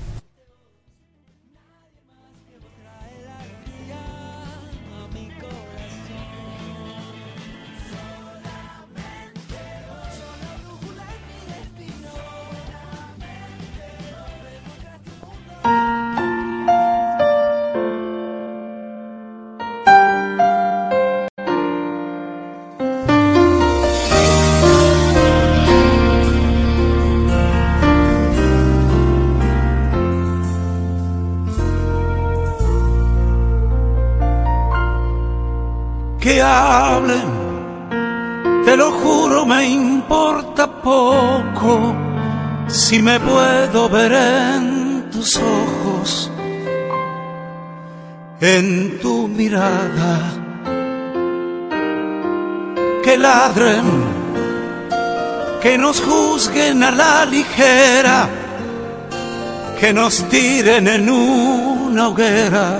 Que hablen, te lo juro, me importa poco si me puedo ver en tus ojos, en tu mirada. Que ladren, que nos juzguen a la ligera, que nos tiren en una hoguera.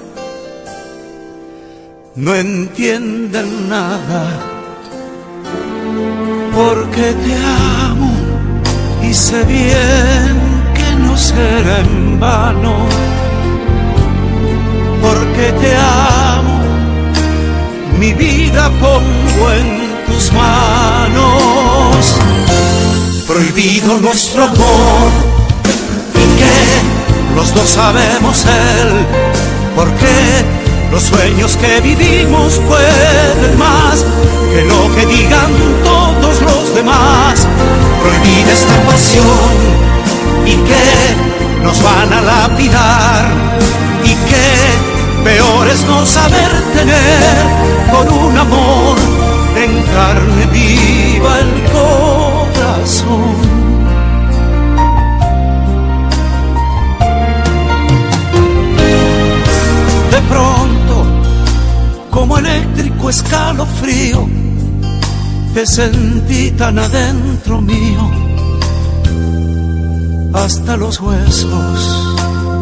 No entienden nada, porque te amo y sé bien que no será en vano, porque te amo, mi vida pongo en tus manos. Prohibido nuestro amor, y que los dos sabemos él, porque los sueños que vivimos pueden más que lo que digan todos los demás. Prohibida esta pasión, y que nos van a lapidar, y que peor es no saber tener con un amor en carne viva el corazón. De pronto, como eléctrico escalofrío, te sentí tan adentro mío, hasta los huesos.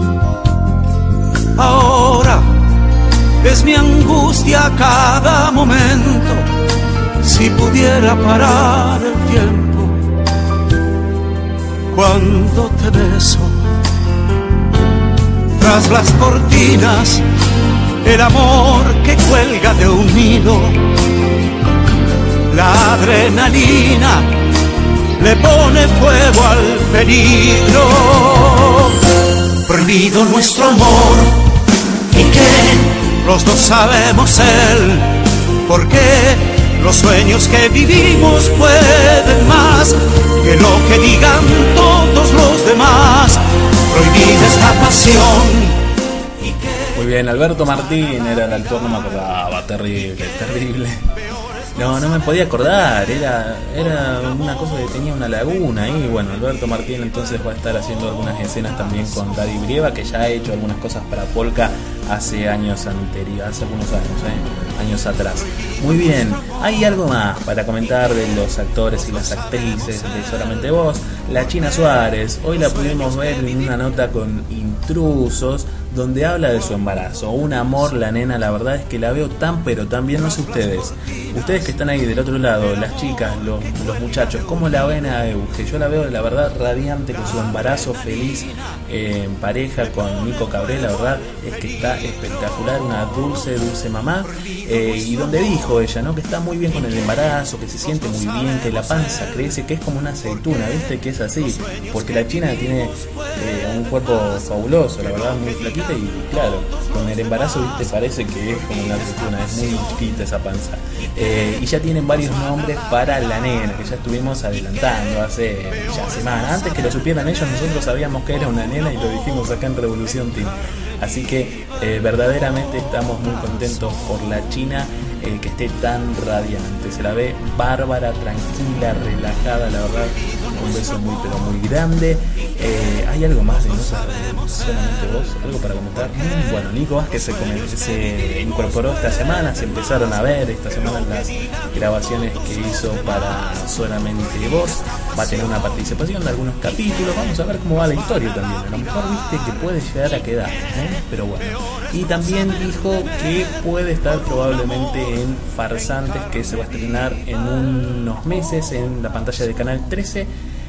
Ahora es mi angustia cada momento, si pudiera parar el tiempo, cuando te beso. Tras las cortinas, el amor que cuelga de un hilo, la adrenalina le pone fuego al peligro. Prohibido nuestro amor, y que los dos sabemos él, porque los sueños que vivimos pueden más que lo que digan todos los demás. Prohibida esta pasión. Muy bien, Alberto Martín era el actor, no me acordaba, terrible. No me podía acordar, era una cosa que tenía una laguna ahí. Bueno, Alberto Martín entonces va a estar haciendo algunas escenas también con Daddy Brieva, que ya ha hecho algunas cosas para Polka hace algunos años atrás. Muy bien, hay algo más para comentar de los actores y las actrices de Solamente Vos. La China Suárez, hoy la pudimos ver en una nota con Intrusos, donde habla de su embarazo. Un amor la nena, la verdad es que la veo tan pero tan bien. No sé ustedes que están ahí del otro lado, las chicas, los muchachos, ¿cómo la ven a Euge? Yo la veo la verdad radiante con su embarazo, feliz, en pareja con Nico Cabré. La verdad es que está espectacular, una dulce mamá, y donde dijo ella, ¿no?, que está muy bien con el embarazo, que se siente muy bien, que la panza crece, que es como una aceituna, ¿viste? Que es así, porque la China tiene un cuerpo fabuloso, la verdad, muy flaquita, y claro, con el embarazo, ¿viste? Parece que es como una aceituna, es muy chiquita esa panza. Y ya tienen varios nombres para la nena, que ya estuvimos adelantando hace semanas. Antes que lo supieran ellos, nosotros sabíamos que era una nena y lo dijimos acá en Revolución Team. Así que verdaderamente estamos muy contentos por la China, que esté tan radiante. Se la ve bárbara, tranquila, relajada, la verdad. Un beso muy pero muy grande. ¿Hay algo más de Solamente Vos? ¿Algo para comentar? Bueno, Nico Vázquez se incorporó esta semana, se empezaron a ver esta semana las grabaciones que hizo para Solamente Vos. Va a tener una participación de algunos capítulos. Vamos a ver cómo va la historia también. A lo mejor viste que puede llegar a quedar, pero bueno. Y también dijo que puede estar probablemente en Farsantes, que se va a estrenar en unos meses en la pantalla de Canal 13.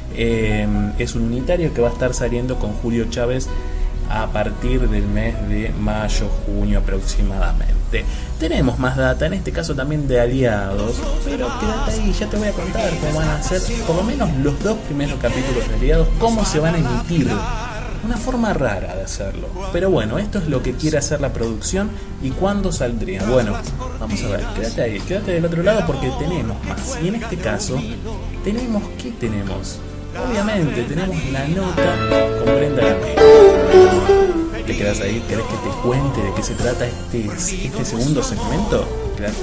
Es un unitario que va a estar saliendo con Julio Chávez a partir del mes de mayo, junio aproximadamente. Tenemos más data, en este caso también de Aliados, pero quédate ahí, ya te voy a contar cómo van a ser por lo menos los 2 primeros capítulos de Aliados, cómo se van a emitir. Una forma rara de hacerlo, pero bueno, esto es lo que quiere hacer la producción. ¿Y cuándo saldría? Bueno, vamos a ver, quédate ahí, quédate del otro lado porque tenemos más. Y en este caso, ¿qué tenemos? Obviamente tenemos la nota con Brenda Gandini. ¿Te quedas ahí? ¿Querés que te cuente de qué se trata este segundo segmento? Claro.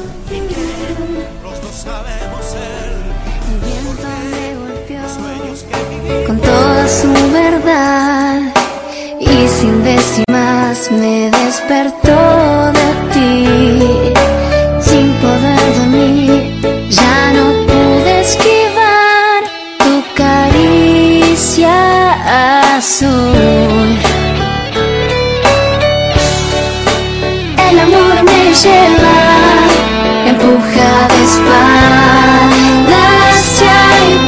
Con toda su verdad y sin décimas me despertó de ti. Sin poder dormir ya no pude esquivar tu caricia azul. El amor me lleva, empuja de espaldas ya y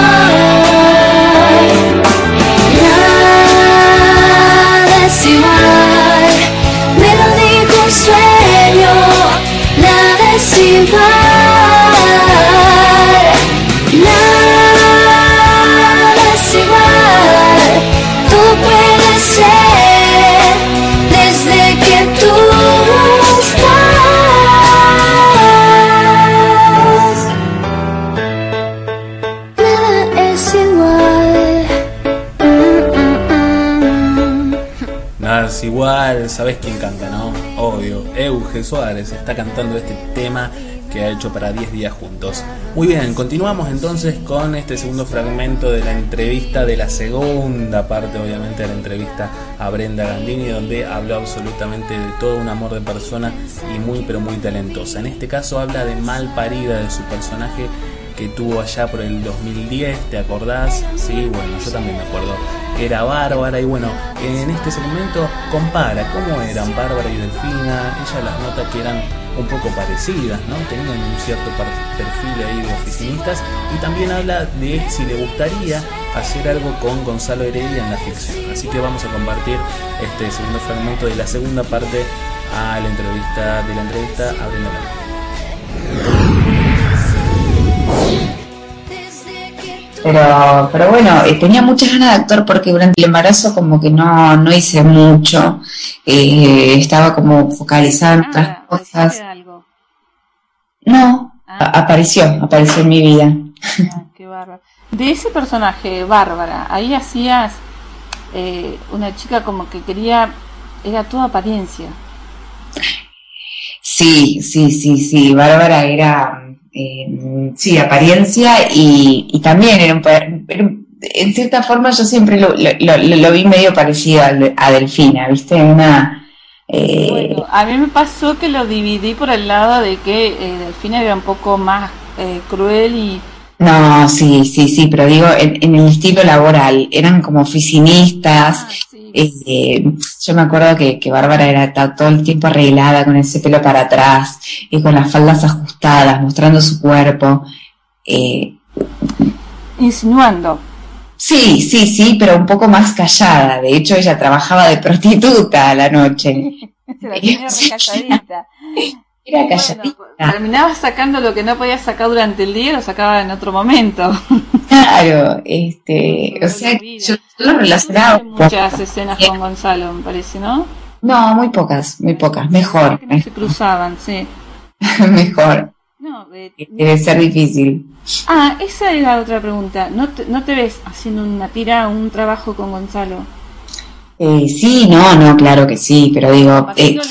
nada es igual, me lo dijo un sueño, nada es igual, nada es igual, tú puedes ser desde que tú igual, ¿sabés quién canta, no? Obvio, Euge Suárez está cantando este tema que ha hecho para 10 días juntos. Muy bien, continuamos entonces con este segundo fragmento de la entrevista, de la segunda parte obviamente de la entrevista a Brenda Gandini, donde habló absolutamente de todo, un amor de persona y muy pero muy talentosa. En este caso habla de Malparida, de su personaje que tuvo allá por el 2010, ¿te acordás? Sí, bueno, yo también me acuerdo. Era Bárbara y bueno, en este segmento compara cómo eran Bárbara y Delfina. Ella las nota que eran un poco parecidas, ¿no? Tenían un cierto perfil ahí de oficinistas, y también habla de si le gustaría hacer algo con Gonzalo Heredia en la ficción. Así que vamos a compartir este segundo fragmento de la segunda parte a la entrevista a Brenda Gandini. Pero bueno, tenía muchas ganas de actuar porque durante el embarazo como que no hice mucho, estaba como focalizada en otras cosas. Algo. No, apareció en mi vida. Qué bárbaro. De ese personaje, Bárbara, ahí hacías una chica como que era toda apariencia. Sí, Bárbara era, sí, apariencia y también en cierta forma yo siempre lo vi medio parecido a Delfina, ¿viste? Bueno, a mí me pasó que lo dividí por el lado de que Delfina era un poco más cruel y... No, sí, pero digo, en el estilo laboral, eran como oficinistas. Sí. Yo me acuerdo que Bárbara era todo el tiempo arreglada, con ese pelo para atrás, y con las faldas ajustadas, mostrando su cuerpo. Insinuando. Sí, pero un poco más callada. De hecho, ella trabajaba de prostituta a la noche. Se la tenía recalladita. Era calladita. Bueno, terminaba sacando lo que no podía sacar durante el día, lo sacaba en otro momento. Claro, o sea, yo lo relacionaba. Muchas escenas con Gonzalo, me parece, ¿no? No, muy pocas, mejor. Que no se cruzaban, sí. Mejor. No, debe ser difícil. Esa era otra pregunta. ¿No te ves haciendo una tira, un trabajo con Gonzalo? Sí, no, claro que sí, pero digo...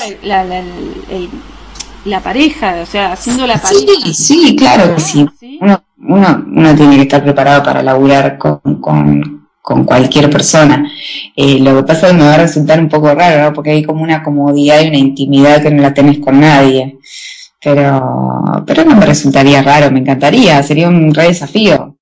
la pareja, o sea, haciendo la pareja. Sí, claro que sí. Uno tiene que estar preparado para laburar con cualquier persona. Lo que pasa es que me va a resultar un poco raro, ¿no? Porque hay como una comodidad y una intimidad que no la tenés con nadie. Pero no me resultaría raro, me encantaría, sería un re desafío.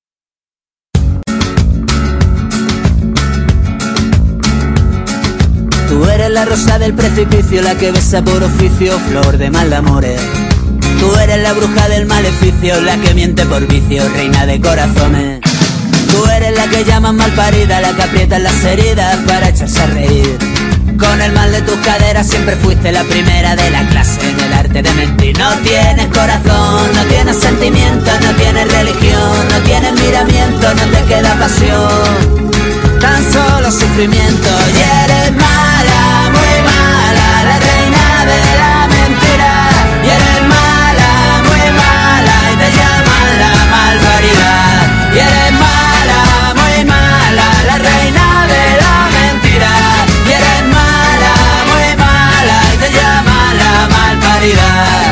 Tú eres la rosa del precipicio, la que besa por oficio, flor de mal amores. Tú eres la bruja del maleficio, la que miente por vicio, reina de corazones. Tú eres la que llaman mal parida, la que aprieta las heridas para echarse a reír. Con el mal de tus caderas siempre fuiste la primera de la clase en el arte de mentir. No tienes corazón, no tienes sentimiento, no tienes religión, no tienes miramiento, no te queda pasión, tan solo sufrimiento. Y eres mala, muy mala, la reina de la mentira. Y eres mala, muy mala, y te llaman la malparidad. Y eres mala, muy mala, la reina de la mentira. Y eres mala, muy mala, y te llaman la malparidad.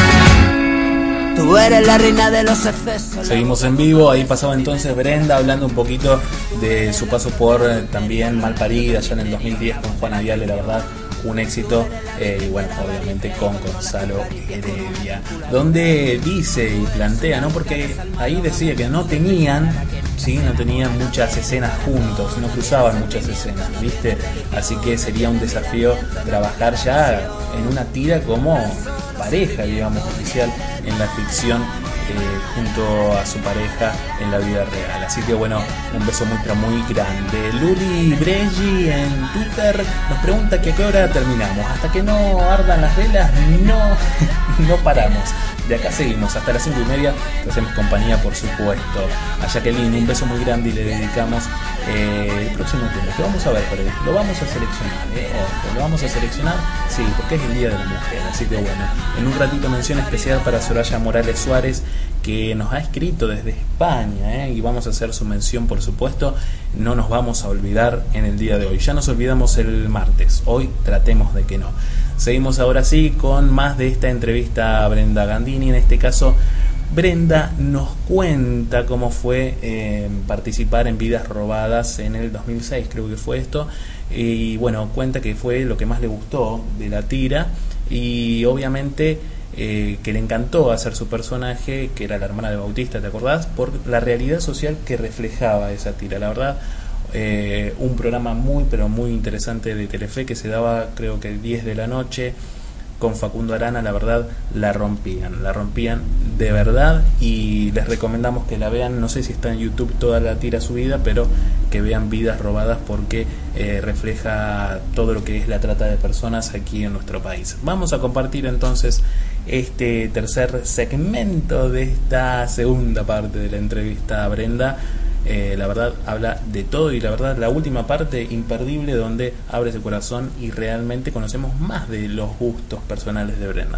Tú eres la reina de los excesos. Seguimos en vivo, ahí pasaba entonces Brenda hablando un poquito de su paso por también Malparida, ya en el 2010 con Juana Viale, la verdad, un éxito, y bueno, obviamente con Gonzalo Heredia, donde dice y plantea, ¿no? Porque ahí decía que no tenían muchas escenas juntos, no cruzaban muchas escenas, ¿viste? Así que sería un desafío trabajar ya en una tira como pareja, digamos, oficial en la ficción, junto a su pareja en la vida real. Así que bueno, un beso muy pero muy grande. Luli Breggi en Twitter nos pregunta que a qué hora terminamos. Hasta que no ardan las velas, no paramos. De acá seguimos hasta las 5:30, te hacemos compañía, por supuesto. A Jacqueline, un beso muy grande y le dedicamos el próximo tema. ¿Qué vamos a ver por ahí? Lo vamos a seleccionar, Ojo, lo vamos a seleccionar, sí, porque es el Día de la Mujer. Así que bueno, en un ratito mención especial para Soraya Morales Suárez, que nos ha escrito desde España, y vamos a hacer su mención, por supuesto. No nos vamos a olvidar en el día de hoy. Ya nos olvidamos el martes, hoy tratemos de que no. Seguimos ahora sí con más de esta entrevista a Brenda Gandini. En este caso, Brenda nos cuenta cómo fue participar en Vidas Robadas en el 2006, creo que fue esto. Y bueno, cuenta que fue lo que más le gustó de la tira, y obviamente que le encantó hacer su personaje, que era la hermana de Bautista, ¿te acordás? Por la realidad social que reflejaba esa tira. La verdad, un programa muy pero muy interesante de Telefe, que se daba creo que 10 de la noche, con Facundo Arana, la verdad la rompían de verdad, y les recomendamos que la vean. No sé si está en YouTube toda la tira subida, pero que vean Vidas Robadas, porque refleja todo lo que es la trata de personas aquí en nuestro país. Vamos a compartir entonces este tercer segmento de esta segunda parte de la entrevista a Brenda. La verdad habla de todo, y la verdad la última parte imperdible, donde abre su corazón y realmente conocemos más de los gustos personales de Brenda.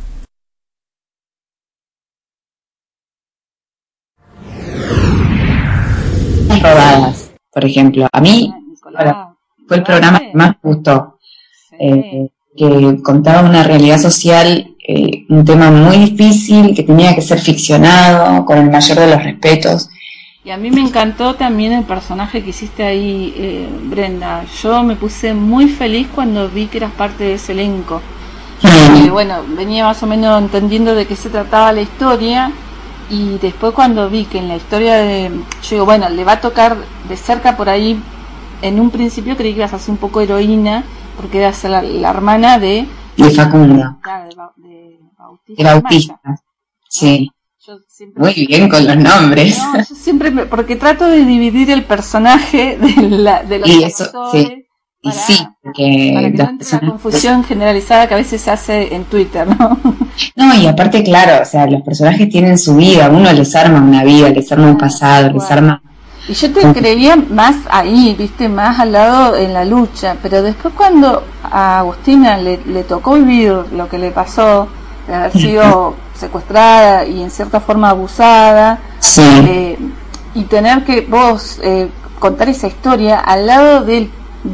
Robadas, por ejemplo, a mí fue el programa que más me gustó, que contaba una realidad social, un tema muy difícil, que tenía que ser ficcionado con el mayor de los respetos. Y a mí me encantó también el personaje que hiciste ahí, Brenda. Yo me puse muy feliz cuando vi que eras parte de ese elenco. Bueno, venía más o menos entendiendo de qué se trataba la historia, y después cuando vi que en la historia yo digo, bueno, le va a tocar de cerca por ahí. En un principio creí que ibas a ser un poco heroína, porque eras la hermana de Facundo. Claro, de Bautista. Sí. Muy bien con los nombres. No, yo siempre porque trato de dividir el personaje de los y eso, sí. Para que no entre la confusión generalizada que a veces se hace en Twitter, ¿no? No, y aparte, claro, o sea, los personajes tienen su vida, uno les arma una vida, les arma un pasado, les arma... Y yo te creía más ahí, viste, más al lado en la lucha, pero después cuando a Agustina le tocó vivir lo que le pasó, de haber sido secuestrada y en cierta forma abusada, sí. Y tener que vos contar esa historia al lado del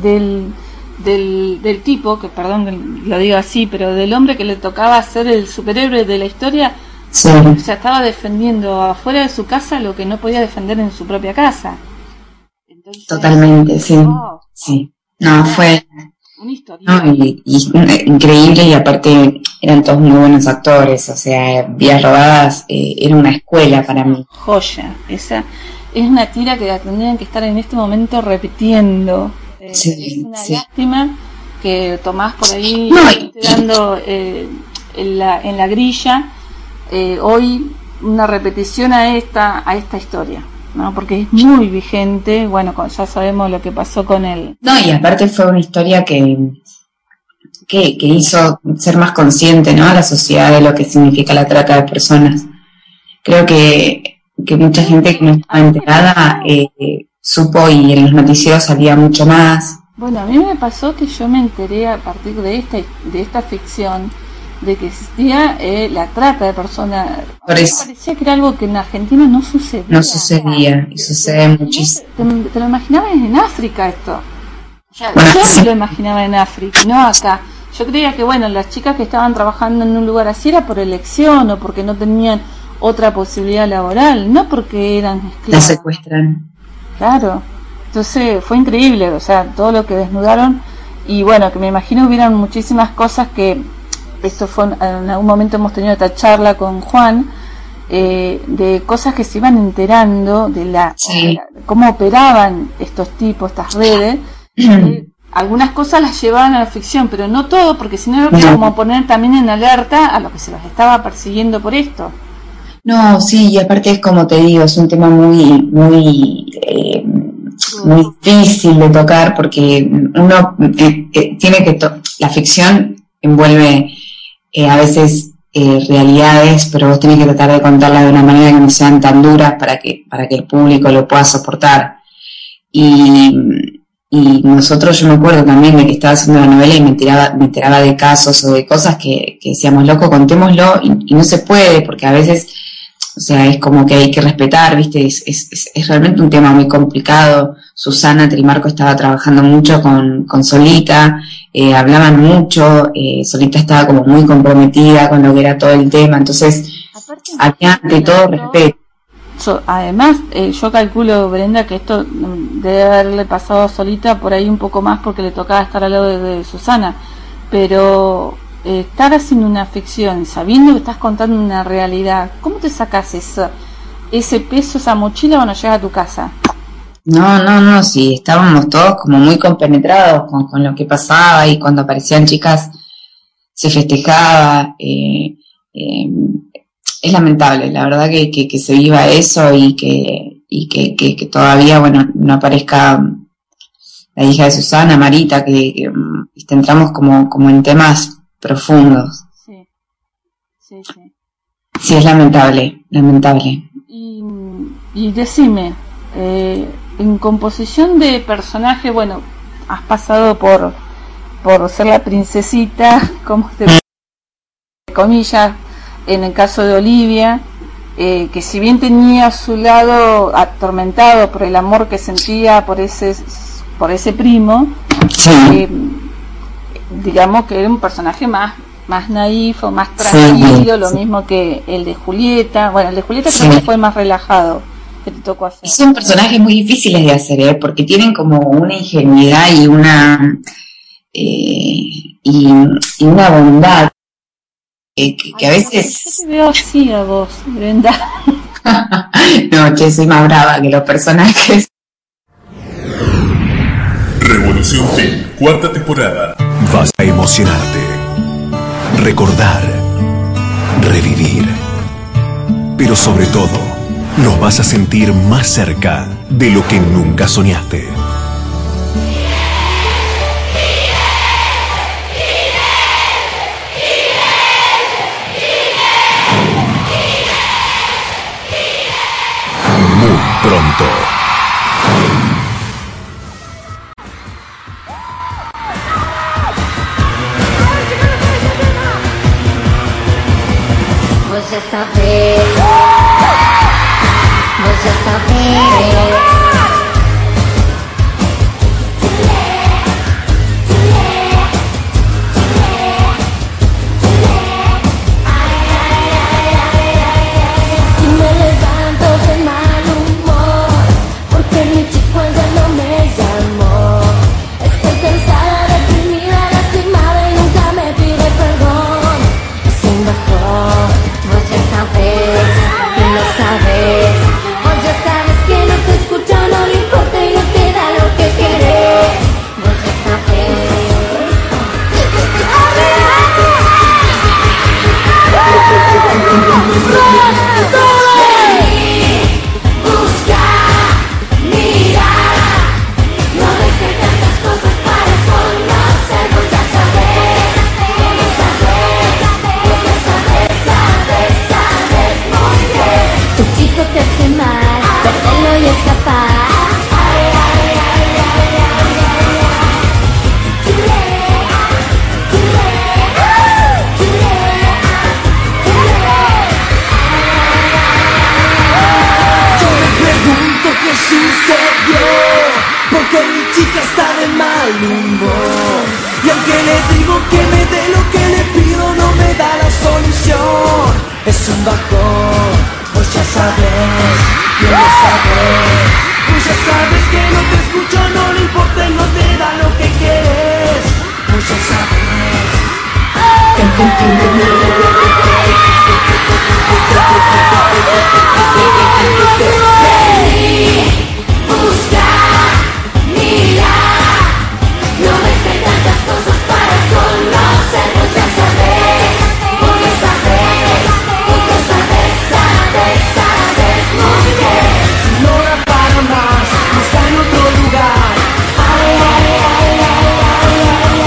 tipo, que perdón que lo diga así, pero del hombre que le tocaba ser el superhéroe de la historia, sí. O sea, estaba defendiendo afuera de su casa lo que no podía defender en su propia casa. Entonces, totalmente, sí. Sí. No, fue una historia. No, y increíble, y aparte eran todos muy buenos actores, o sea, Vidas Robadas era una escuela para mí. Joya, esa es una tira que la tendrían que estar en este momento repitiendo. Sí, es una sí. lástima que Tomás por ahí esté dando en la grilla hoy una repetición a esta historia, ¿no? Porque es muy vigente. Bueno, ya sabemos lo que pasó con él. No, y aparte fue una historia que hizo ser más consciente, ¿no?, a la sociedad de lo que significa la trata de personas. Creo que mucha gente que no estaba enterada supo, y en los noticieros salía mucho más. Bueno, a mí me pasó que yo me enteré a partir de esta ficción de que existía la trata de personas. Por eso parecía que era algo que en Argentina no sucedía. No sucedía, y sucede muchísimo. Te lo imaginabas en África esto. Bueno, yo sí. me lo imaginaba en África, no acá. Yo creía que, bueno, las chicas que estaban trabajando en un lugar así era por elección o porque no tenían otra posibilidad laboral, no porque eran esclavas. Las secuestran. Claro. Entonces fue increíble, o sea, todo lo que desnudaron. Y bueno, que me imagino hubieran muchísimas cosas que... Esto fue en algún momento hemos tenido esta charla con Juan, de cosas que se iban enterando de cómo operaban estos tipos, estas redes. Algunas cosas las llevaban a la ficción, pero no todo, porque si no era como poner también en alerta a lo que se los estaba persiguiendo por esto. No, sí, y aparte es como te digo, es un tema muy difícil de tocar, porque uno tiene que la ficción envuelve a veces realidades, pero vos tenés que tratar de contarlas de una manera que no sean tan duras para que el público lo pueda soportar. Y nosotros, yo me acuerdo también de que estaba haciendo la novela y me enteraba de casos o de cosas que decíamos, loco, contémoslo, y no se puede, porque a veces, o sea, es como que hay que respetar, ¿viste? Es realmente un tema muy complicado. Susana Trimarco estaba trabajando mucho con Solita, hablaban mucho, Solita estaba como muy comprometida con lo que era todo el tema, entonces había de todo respeto. Además, yo calculo, Brenda, que esto debe haberle pasado a Solita por ahí un poco más porque le tocaba estar al lado de Susana, pero estar haciendo una ficción sabiendo que estás contando una realidad, ¿cómo te sacas ese peso, esa mochila cuando llegas a tu casa? No, sí, estábamos todos como muy compenetrados con lo que pasaba, y cuando aparecían chicas se festejaba. Es lamentable, la verdad que se viva eso y que todavía, bueno, no aparezca la hija de Susana, Marita, que entramos como en temas profundos. Sí. Sí, es lamentable. Y decime, en composición de personaje, bueno, has pasado por ser la princesita, como te comillas, en el caso de Olivia, que si bien tenía su lado atormentado por el amor que sentía por ese primo, Sí. digamos que era un personaje más naif o más tranquilo, Sí. lo mismo que el de Julieta. Bueno, el de Julieta Sí. creo que fue más relajado, que te tocó hacer. Y son personajes muy difíciles de hacer, porque tienen como una ingenuidad y una bondad que a veces... Yo te veo así a vos, Brenda. No, che, soy más brava que los personajes. Revolución Teen, cuarta temporada. Vas a emocionarte, recordar, revivir, pero sobre todo, los vas a sentir más cerca de lo que nunca soñaste. Muy pronto. Vos ya sabés, vos ya sabés. Si me levanto de mal humor, porque mi chico ya no me llamó. Estoy cansada, deprimida, lastimada y nunca me pide perdón. Es un bajón, vos ya sabés, tú lo sabes. Vos ya sabes que no te escucho, no le importa y no te da lo que querés. Vos ya sabés. Busca, mira, no dejes tantas cosas para conocer. Vos ya sabes, vos ya sabes, vos ya sabes, sabes muy bien. Tu chico te hace mal, perdelo y escapar. Yo me pregunto qué sucedió, porque mi chica está de mal humor. Y aunque le digo que me dé lo que le pido, no me da la solución. Es un bajón, vos ya sabes, bien lo sabes. Vos ya sabes que no te escucho, no le importa y no te da lo que quieres. Vos ya sabes. Busca, mira, no dejes tantas cosas para conocer. Vos ya sabes, vos ya sabes, vos ya sabes, sabes muy bien. No da para más, está en otro lugar. Ay, ay, ay, ay, ay, ay,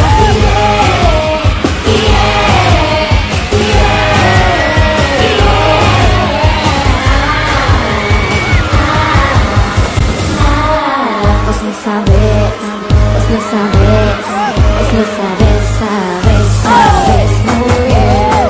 Vos lo sabes, vos lo sabes, vos lo sabes, sabes muy bien.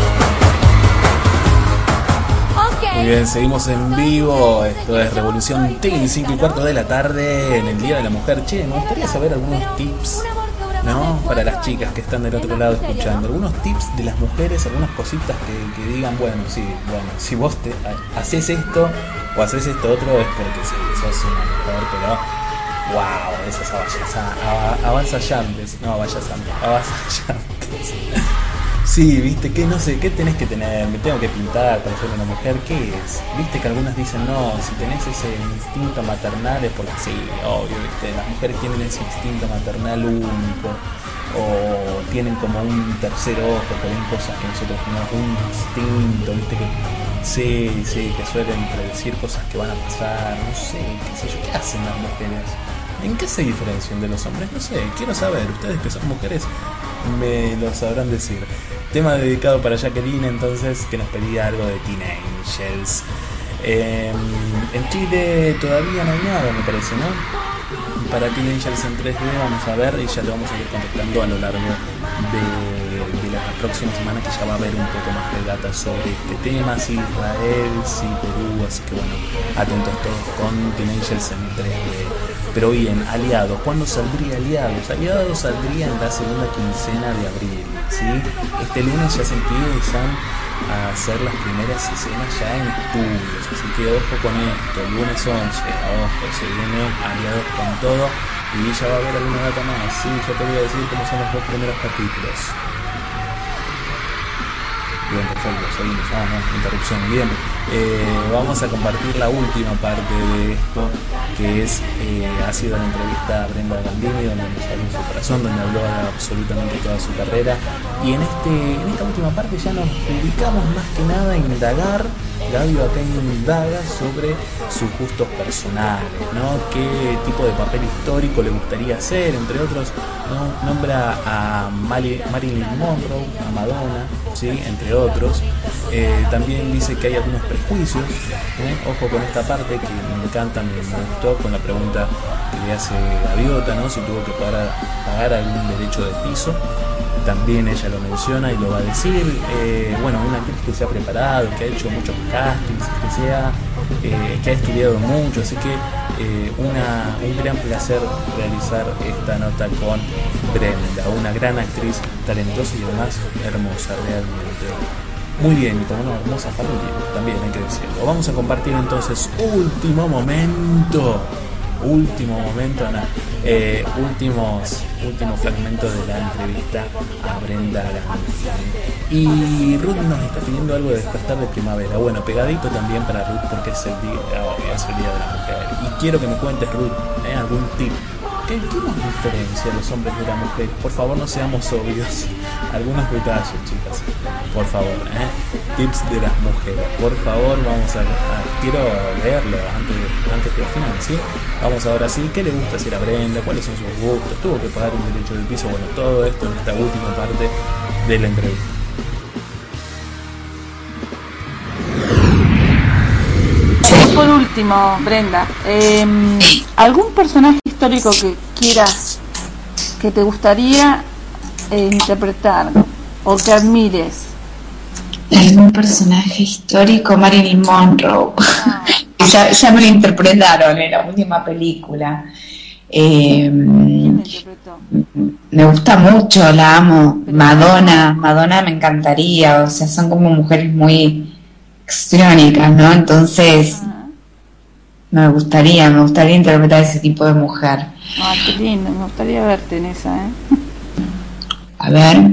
Muy bien, seguimos en vivo. Esto es Revolución Teen, 5:15 de la tarde, en el Día de la Mujer. Che, me gustaría saber algunos tips, ¿no? Para las chicas que están del otro lado escuchando. Algunos tips de las mujeres, algunas cositas que digan, bueno, sí, bueno, si vos te haces esto o haces esto otro es porque sí, sos una mujer, pero wow, esas avasallantes, no avasallantes, Sí, viste, que no sé, ¿qué tenés que tener? ¿Me tengo que pintar para ser una mujer? ¿Qué es? Viste que algunas dicen, no, si tenés ese instinto maternal es porque sí, obvio, viste, las mujeres tienen ese instinto maternal único, o tienen como un tercer ojo, que ven cosas que nosotros tenemos, un instinto, viste, que sí, que suelen predecir cosas que van a pasar, no sé, qué sé yo, ¿qué hacen las mujeres? ¿En qué se diferencian de los hombres? No sé, quiero saber, ustedes que son mujeres me lo sabrán decir. Tema dedicado para Jacqueline, entonces, que nos pedía algo de Teen Angels. En Chile todavía no hay nada, me parece, ¿no? Para Teen Angels en 3D vamos a ver y ya lo vamos a ir contestando a lo largo de la próxima semana, que ya va a haber un poco más de data sobre este tema, sí Israel, sí Perú, así que bueno, atentos todos con Teen Angels en 3D. Pero bien, Aliados, ¿cuándo saldría Aliados? Aliados saldría en la segunda quincena de abril, ¿sí? Este lunes ya se empiezan a hacer las primeras escenas ya en estudios, así que ojo con esto, el lunes 11, ojo, se viene Aliados con todo y ya va a haber alguna data más, sí, ya te voy a decir cómo son los 2 primeros capítulos. Bien, perfecto, seguimos. No, interrupción. Bien, vamos a compartir la última parte de esto, que es ha sido la entrevista a Brenda Gandini, donde nos habló su corazón, donde habló de absolutamente toda su carrera. Y en esta última parte ya nos dedicamos más que nada a indagar. Gabio acá indaga sobre sus gustos personales, ¿no? Qué tipo de papel histórico le gustaría hacer, entre otros, ¿no? Nombra a Marilyn Monroe, a Madonna, ¿sí? Entre otros. También dice que hay algunos prejuicios, ojo con esta parte que me encanta, me gustó con la pregunta que le hace Gaviota, ¿no? Si tuvo que pagar algún derecho de piso. También ella lo menciona y lo va a decir. Bueno, una actriz que se ha preparado, que ha hecho muchos castings, que ha estudiado mucho, así que un gran placer realizar esta nota con Brenda, una gran actriz, talentosa y además hermosa realmente. Muy bien, y con una hermosa familia, también hay que decirlo. Vamos a compartir entonces último momento, último fragmento de la entrevista a Brenda Gandini. Y Ruth nos está pidiendo algo de Despertar de Primavera. Bueno, pegadito también para Ruth porque es el día de la mujer. Y quiero que me cuentes, Ruth, algún tip. ¿Qué nos diferencia a los hombres de la mujer? Por favor, no seamos obvios. Algunos detalles, chicas. Por favor, tips de las mujeres. Por favor, vamos a quiero leerlo antes del final, ¿sí? Vamos ahora sí. ¿Qué le gusta hacer a Brenda? ¿Cuáles son sus gustos? ¿Tuvo que pagar un derecho del piso? Bueno, todo esto en esta última parte de la entrevista. Por último, Brenda, ¿algún personaje histórico que quieras, que te gustaría interpretar o que admires? ¿Algún personaje histórico? Marilyn Monroe. Ya me lo interpretaron en la última película. Me gusta mucho, la amo. Madonna me encantaría, o sea, son como mujeres muy histriónicas, ¿no? Entonces me gustaría interpretar ese tipo de mujer. Qué lindo, me gustaría verte en esa, A ver,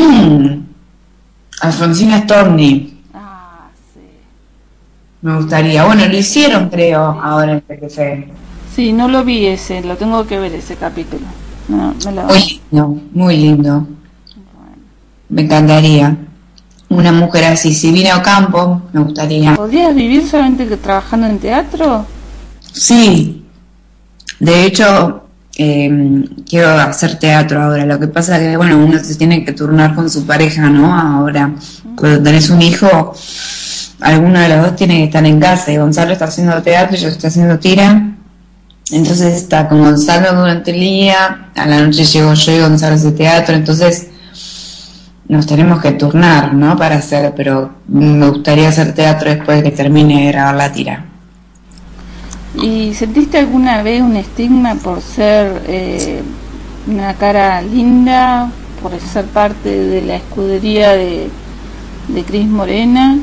Alfonsina Storni. Sí. Me gustaría, bueno, lo hicieron creo ahora en Telefe. Sí, no lo vi ese, lo tengo que ver ese capítulo. No, muy lindo. Me encantaría. Una mujer así, Silvina Ocampo, me gustaría. ¿Podrías vivir solamente trabajando en teatro? Sí, de hecho quiero hacer teatro ahora. Lo que pasa es que, bueno, uno se tiene que turnar con su pareja, ¿no? Ahora, cuando tenés un hijo, alguno de los dos tiene que estar en casa. Y Gonzalo está haciendo teatro y yo estoy haciendo tira. Entonces está con Gonzalo durante el día, a la noche llego yo y Gonzalo hace teatro. Entonces nos tenemos que turnar, ¿no? Para hacer, pero me gustaría hacer teatro después de que termine de grabar la tira. ¿Y sentiste alguna vez un estigma por ser una cara linda, por ser parte de la escudería de Cris Morena?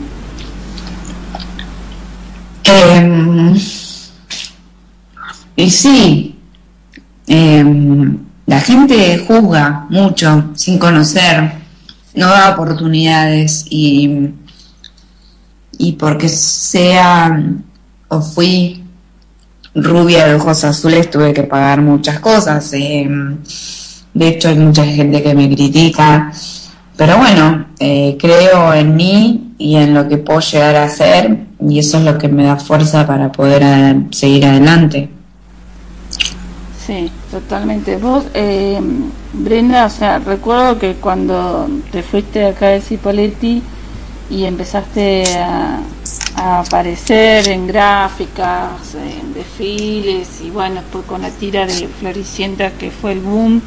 Y sí, la gente juzga mucho sin conocer. no da oportunidades y porque sea o fui rubia de ojos azules tuve que pagar muchas cosas. De hecho hay mucha gente que me critica, pero bueno, creo en mí y en lo que puedo llegar a hacer, y eso es lo que me da fuerza para poder seguir adelante. Sí, totalmente. Vos, Brenda, o sea, recuerdo que cuando te fuiste acá de Cipolletti y empezaste a aparecer en gráficas, en desfiles, y bueno, después con la tira de Floricienta, que fue el boom,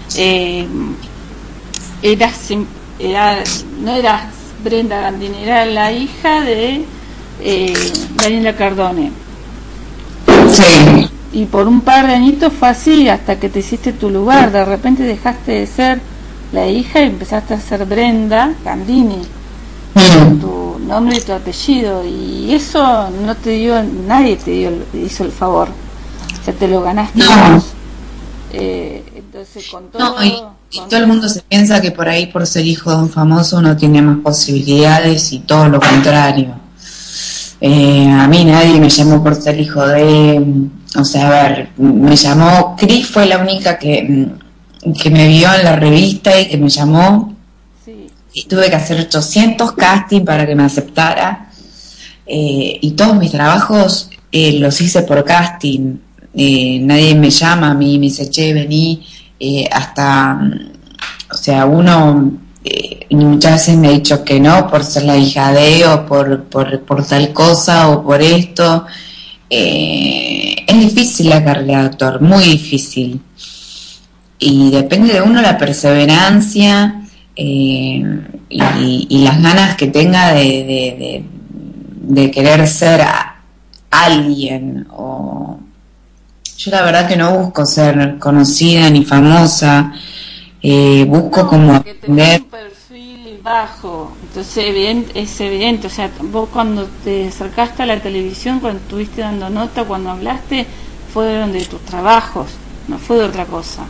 no eras Brenda Gandini, era la hija de Daniela Cardone. Sí. Y por un par de añitos fue así, hasta que te hiciste tu lugar. De repente dejaste de ser la hija y empezaste a ser Brenda Gandini, tu nombre y tu apellido, y eso no te dio, nadie hizo el favor, o sea, te lo ganaste vos. Entonces con todo, y todo el mundo se piensa que por ahí, por ser hijo de un famoso, uno tiene más posibilidades, y todo lo contrario. A mí nadie me llamó por ser hijo de, o sea, a ver, me llamó, Cris fue la única que me vio en la revista y que me llamó. sí. Y tuve que hacer 800 castings para que me aceptara, y todos mis trabajos los hice por casting. Nadie me llama a mí, me dice, che, vení, hasta, o sea, uno muchas veces me ha dicho que no por ser la hija de, o por tal cosa, o por esto. Es difícil la carrera de actor, muy difícil, y depende de uno la perseverancia, y las ganas que tenga de querer ser alguien. O yo la verdad que no busco ser conocida ni famosa, busco como aprender. Un perfil bajo, entonces es evidente, o sea, vos cuando te acercaste a la televisión, cuando estuviste dando nota, cuando hablaste, fueron de tus trabajos, no fue de otra cosa.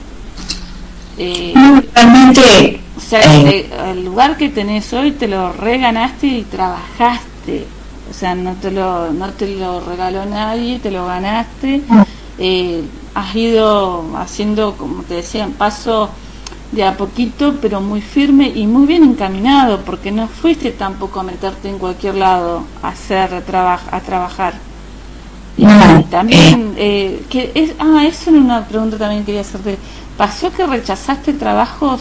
Realmente, o sea, el lugar que tenés hoy te lo reganaste y trabajaste, o sea, no te lo regaló nadie, te lo ganaste. Has ido haciendo, como te decía, en paso de a poquito, pero muy firme y muy bien encaminado, porque no fuiste tampoco a meterte en cualquier lado a trabajar. No, y también eso era una pregunta también que quería hacerte. ¿Pasó que rechazaste trabajos?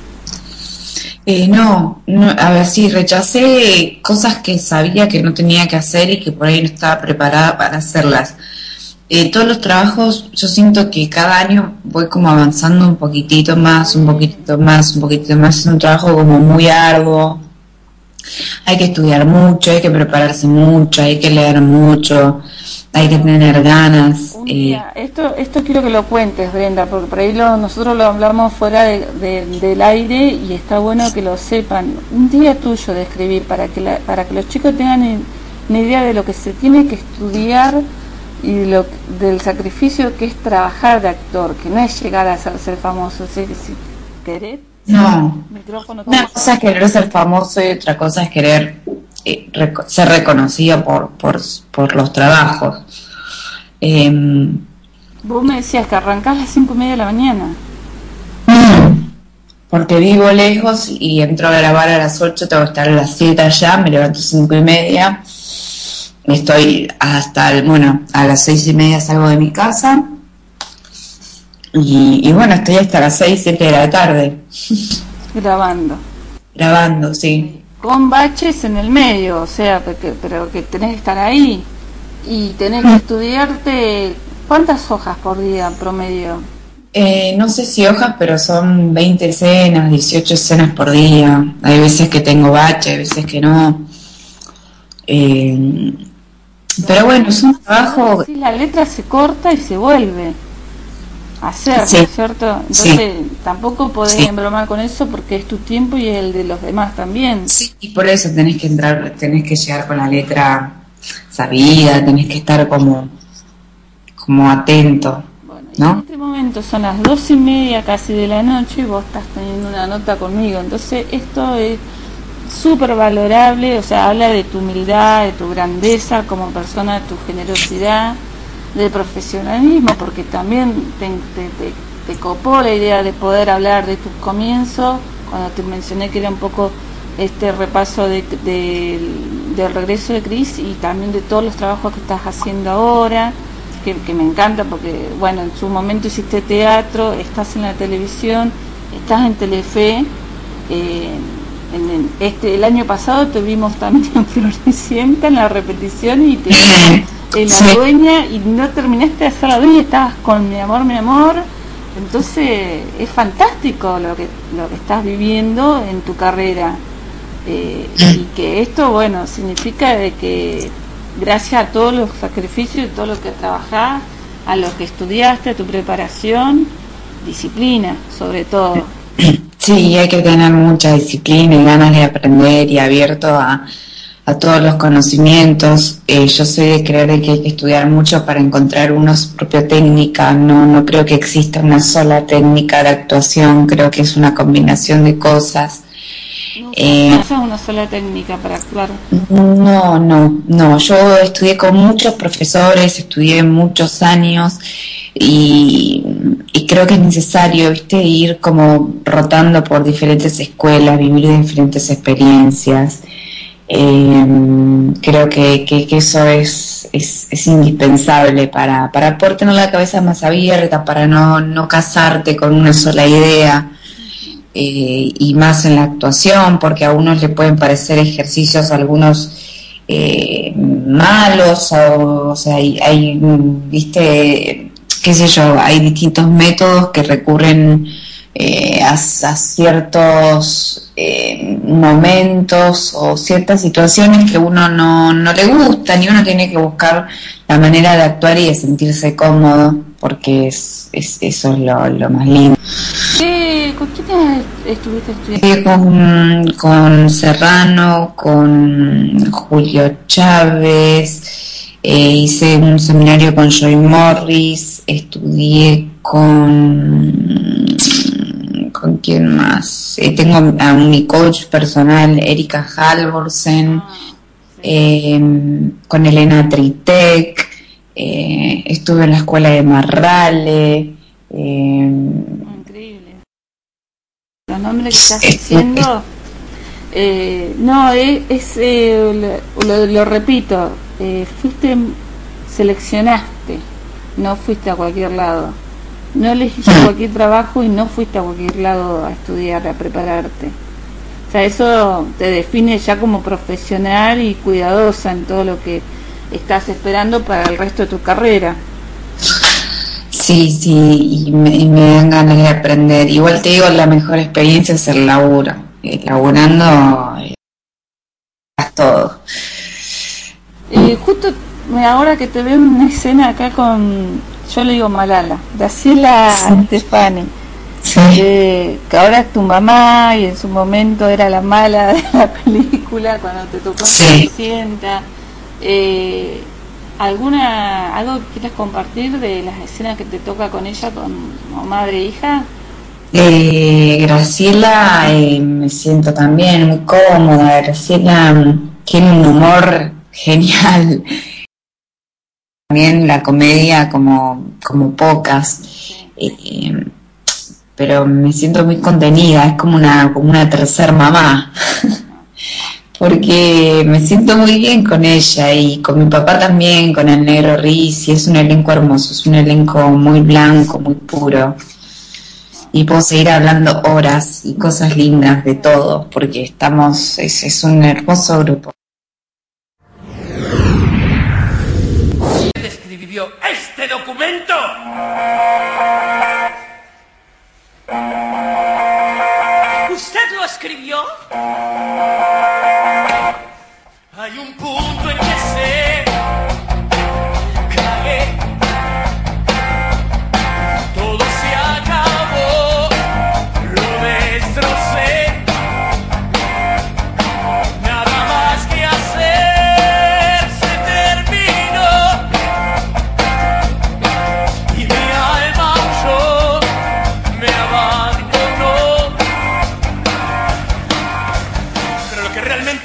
No, a ver, sí, rechacé cosas que sabía que no tenía que hacer y que por ahí no estaba preparada para hacerlas. Todos los trabajos, yo siento que cada año voy como avanzando un poquitito más. Es un trabajo como muy arduo. Hay que estudiar mucho, hay que prepararse mucho, hay que leer mucho, hay que tener ganas. Un día, esto quiero que lo cuentes, Brenda, porque por ahí nosotros lo hablamos fuera del aire, y está bueno que lo sepan. Un día tuyo de escribir, para que los chicos tengan una idea de lo que se tiene que estudiar y del sacrificio que es trabajar de actor, que no es llegar a ser famoso. Si querés, no, micrófono, una cosa es querer ser famoso y otra cosa es querer ser reconocido por los trabajos. Vos me decías que arrancás a las 5:30 de la mañana. Porque vivo lejos y entro a grabar a las 8, tengo que estar a las 7 allá, me levanto 5:30, estoy hasta a las 6:30 salgo de mi casa, y bueno, estoy hasta las 6, 7 de la tarde. Grabando, sí. Con baches en el medio, o sea, pero que tenés que estar ahí y tenés que estudiarte. ¿Cuántas hojas por día promedio? No sé si hojas, pero son 20 escenas, 18 escenas por día. Hay veces que tengo bache, hay veces que no. Pero bueno, es un trabajo. Sí, la letra se corta y se vuelve a hacer, sí, ¿no es cierto? Entonces sí, tampoco podés embromar con eso, porque es tu tiempo y el de los demás también. Sí, y por eso tenés que llegar con la letra sabida, tenés que estar como atento. Bueno, En ¿no? este momento son las 2:30 casi de la noche y vos estás teniendo una nota conmigo. Entonces esto es súper valorable, o sea, habla de tu humildad, de tu grandeza como persona, de tu generosidad, de profesionalismo, porque también te copó la idea de poder hablar de tus comienzos, cuando te mencioné que era un poco este repaso del regreso de Cris y también de todos los trabajos que estás haciendo ahora, que me encanta porque, bueno, en su momento hiciste teatro, estás en la televisión, estás en Telefe, el año pasado te vimos también en Floricienta en la repetición y te vimos en La Dueña y no terminaste de hacer La Dueña, estabas con Mi amor. Entonces es fantástico lo que estás viviendo en tu carrera, y que esto, bueno, significa de que gracias a todos los sacrificios y todo lo que trabajás, a lo que estudiaste, a tu preparación, disciplina sobre todo. Sí, hay que tener mucha disciplina y ganas de aprender y abierto a todos los conocimientos. Yo soy de creer de que hay que estudiar mucho para encontrar su propia técnica. No creo que exista una sola técnica de actuación, creo que es una combinación de cosas. No es una sola técnica para actuar. No, yo estudié con muchos profesores, estudié muchos años y creo que es necesario, ¿viste?, ir como rotando por diferentes escuelas, vivir diferentes experiencias. Creo que eso es indispensable para poder tener la cabeza más abierta, para no casarte con una sola idea, y más en la actuación, porque a unos le pueden parecer ejercicios algunos malos, o sea, hay viste, qué sé yo, hay distintos métodos que recurren a ciertos momentos o ciertas situaciones que uno no le gustan, y uno tiene que buscar la manera de actuar y de sentirse cómodo, porque eso es lo más lindo. ¿Con quién estuviste estudiando? Con Serrano, con Julio Chávez, hice un seminario con Joy Morris, estudié con quién más, tengo a mi coach personal Erika Halvorsen, con Elena Tritek, estuve en la escuela de Marrale. Increíble los nombres que estás diciendo. Lo repito, seleccionaste, no fuiste a cualquier lado. No elegiste cualquier trabajo y no fuiste a cualquier lado a estudiar, a prepararte. O sea, eso te define ya como profesional y cuidadosa en todo lo que estás esperando para el resto de tu carrera. Sí, y me dan ganas de aprender. Igual te digo, la mejor experiencia es el laburo. Laburando es todo. Justo ahora que te veo en una escena acá con, yo le digo Malala, Graciela Stefani, Sí. que ahora es tu mamá y en su momento era la mala de la película cuando te tocó Cenicienta. ¿Algo que quieras compartir de las escenas que te toca con ella como madre e hija? Graciela, me siento también muy cómoda. Graciela tiene un humor genial, también la comedia como pocas, pero me siento muy contenida, es como una tercer mamá. Porque me siento muy bien con ella y con mi papá también, con el negro Riz, y es un elenco hermoso, es un elenco muy blanco, muy puro, y puedo seguir hablando horas y cosas lindas de todo, porque es un hermoso grupo. ¿Quién escribió este documento? ¿Usted lo escribió? Hay un punto en que se cae, todo se acabó, lo destrocé, nada más que hacer, se terminó, y mi alma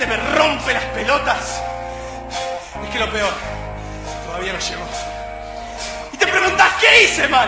realmente me rompe las pelotas es que lo peor todavía no llegó. Y te preguntás, ¿qué hice mal?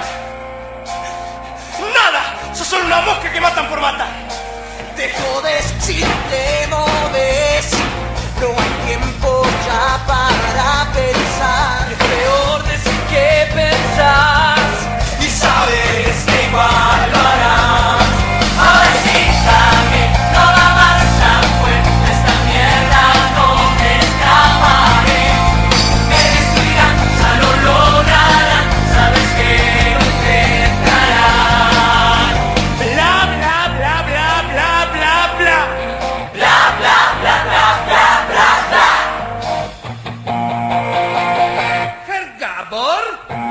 ¡Nada! ¡Sos solo una mosca que matan por matar! Te jodes si te moves, no hay tiempo ya para pensar. Es peor decir que pensás y sabes que igual lo harás. Ahora sí también no va a marchar, pues de esta mierda no te escaparé. Me destruirán, ya lo lograrán, sabes que no te entrarán. Bla bla bla bla bla bla bla. Bla bla bla bla bla bla bla. Herr Gabor.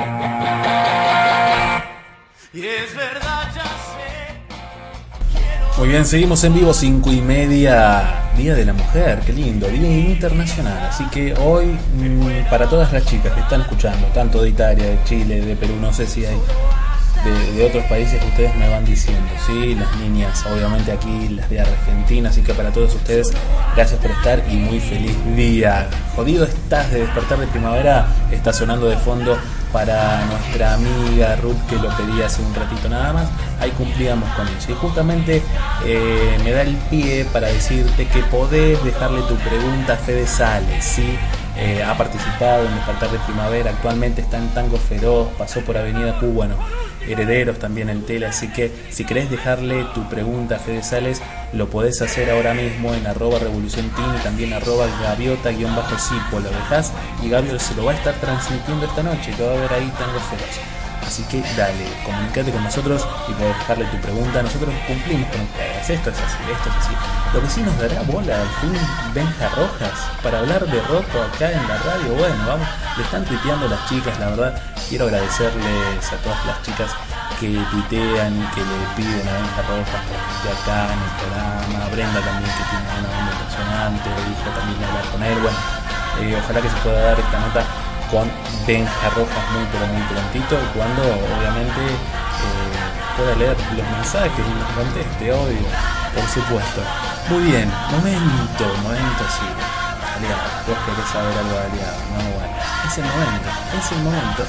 Y es verdad, ya sé. Muy bien, seguimos en vivo, 5:30, Día de la Mujer, qué lindo, Día Internacional. Así que hoy, para todas las chicas que están escuchando, tanto de Italia, de Chile, de Perú, no sé si hay de otros países que ustedes me van diciendo, sí, las niñas, obviamente aquí, las de Argentina, así que para todos ustedes, gracias por estar y muy feliz día. Jodido estás de despertar de primavera, está sonando de fondo para nuestra amiga Ruth, que lo pedía hace un ratito nada más. Ahí cumplíamos con eso y justamente me da el pie para decirte que podés dejarle tu pregunta a Fede Sales, ¿sí? Ha participado en Despertar de Primavera, actualmente está en Tango Feroz, pasó por Avenida Q, bueno, Herederos también en tele, así que si querés dejarle tu pregunta a Fede Sales, lo podés hacer ahora mismo en @revolucionteam y también @gaviota_cipo, lo dejás y Gabio se lo va a estar transmitiendo esta noche, que va a ver ahí Tango Feroz. Así que dale, comunicate con nosotros y podés dejarle tu pregunta. Nosotros cumplimos con ustedes. Esto es así, esto es así. Lo que sí nos dará bola al fin Benja Rojas para hablar de Rocco acá en la radio. Bueno, vamos, le están tuiteando las chicas, la verdad. Quiero agradecerles a todas las chicas que tuitean y que le piden a Benja Rojas que esté acá en el programa. Brenda también, que tiene una onda impresionante, dijo también de hablar con él. Bueno, ojalá que se pueda dar esta nota con Benja Rojas muy prontito, cuando obviamente pueda leer los mensajes y los conteste, obvio, por supuesto. Muy bien, momento, sí. Aliado, vos querés saber algo de Aliado, no, bueno, es el momento, este momento,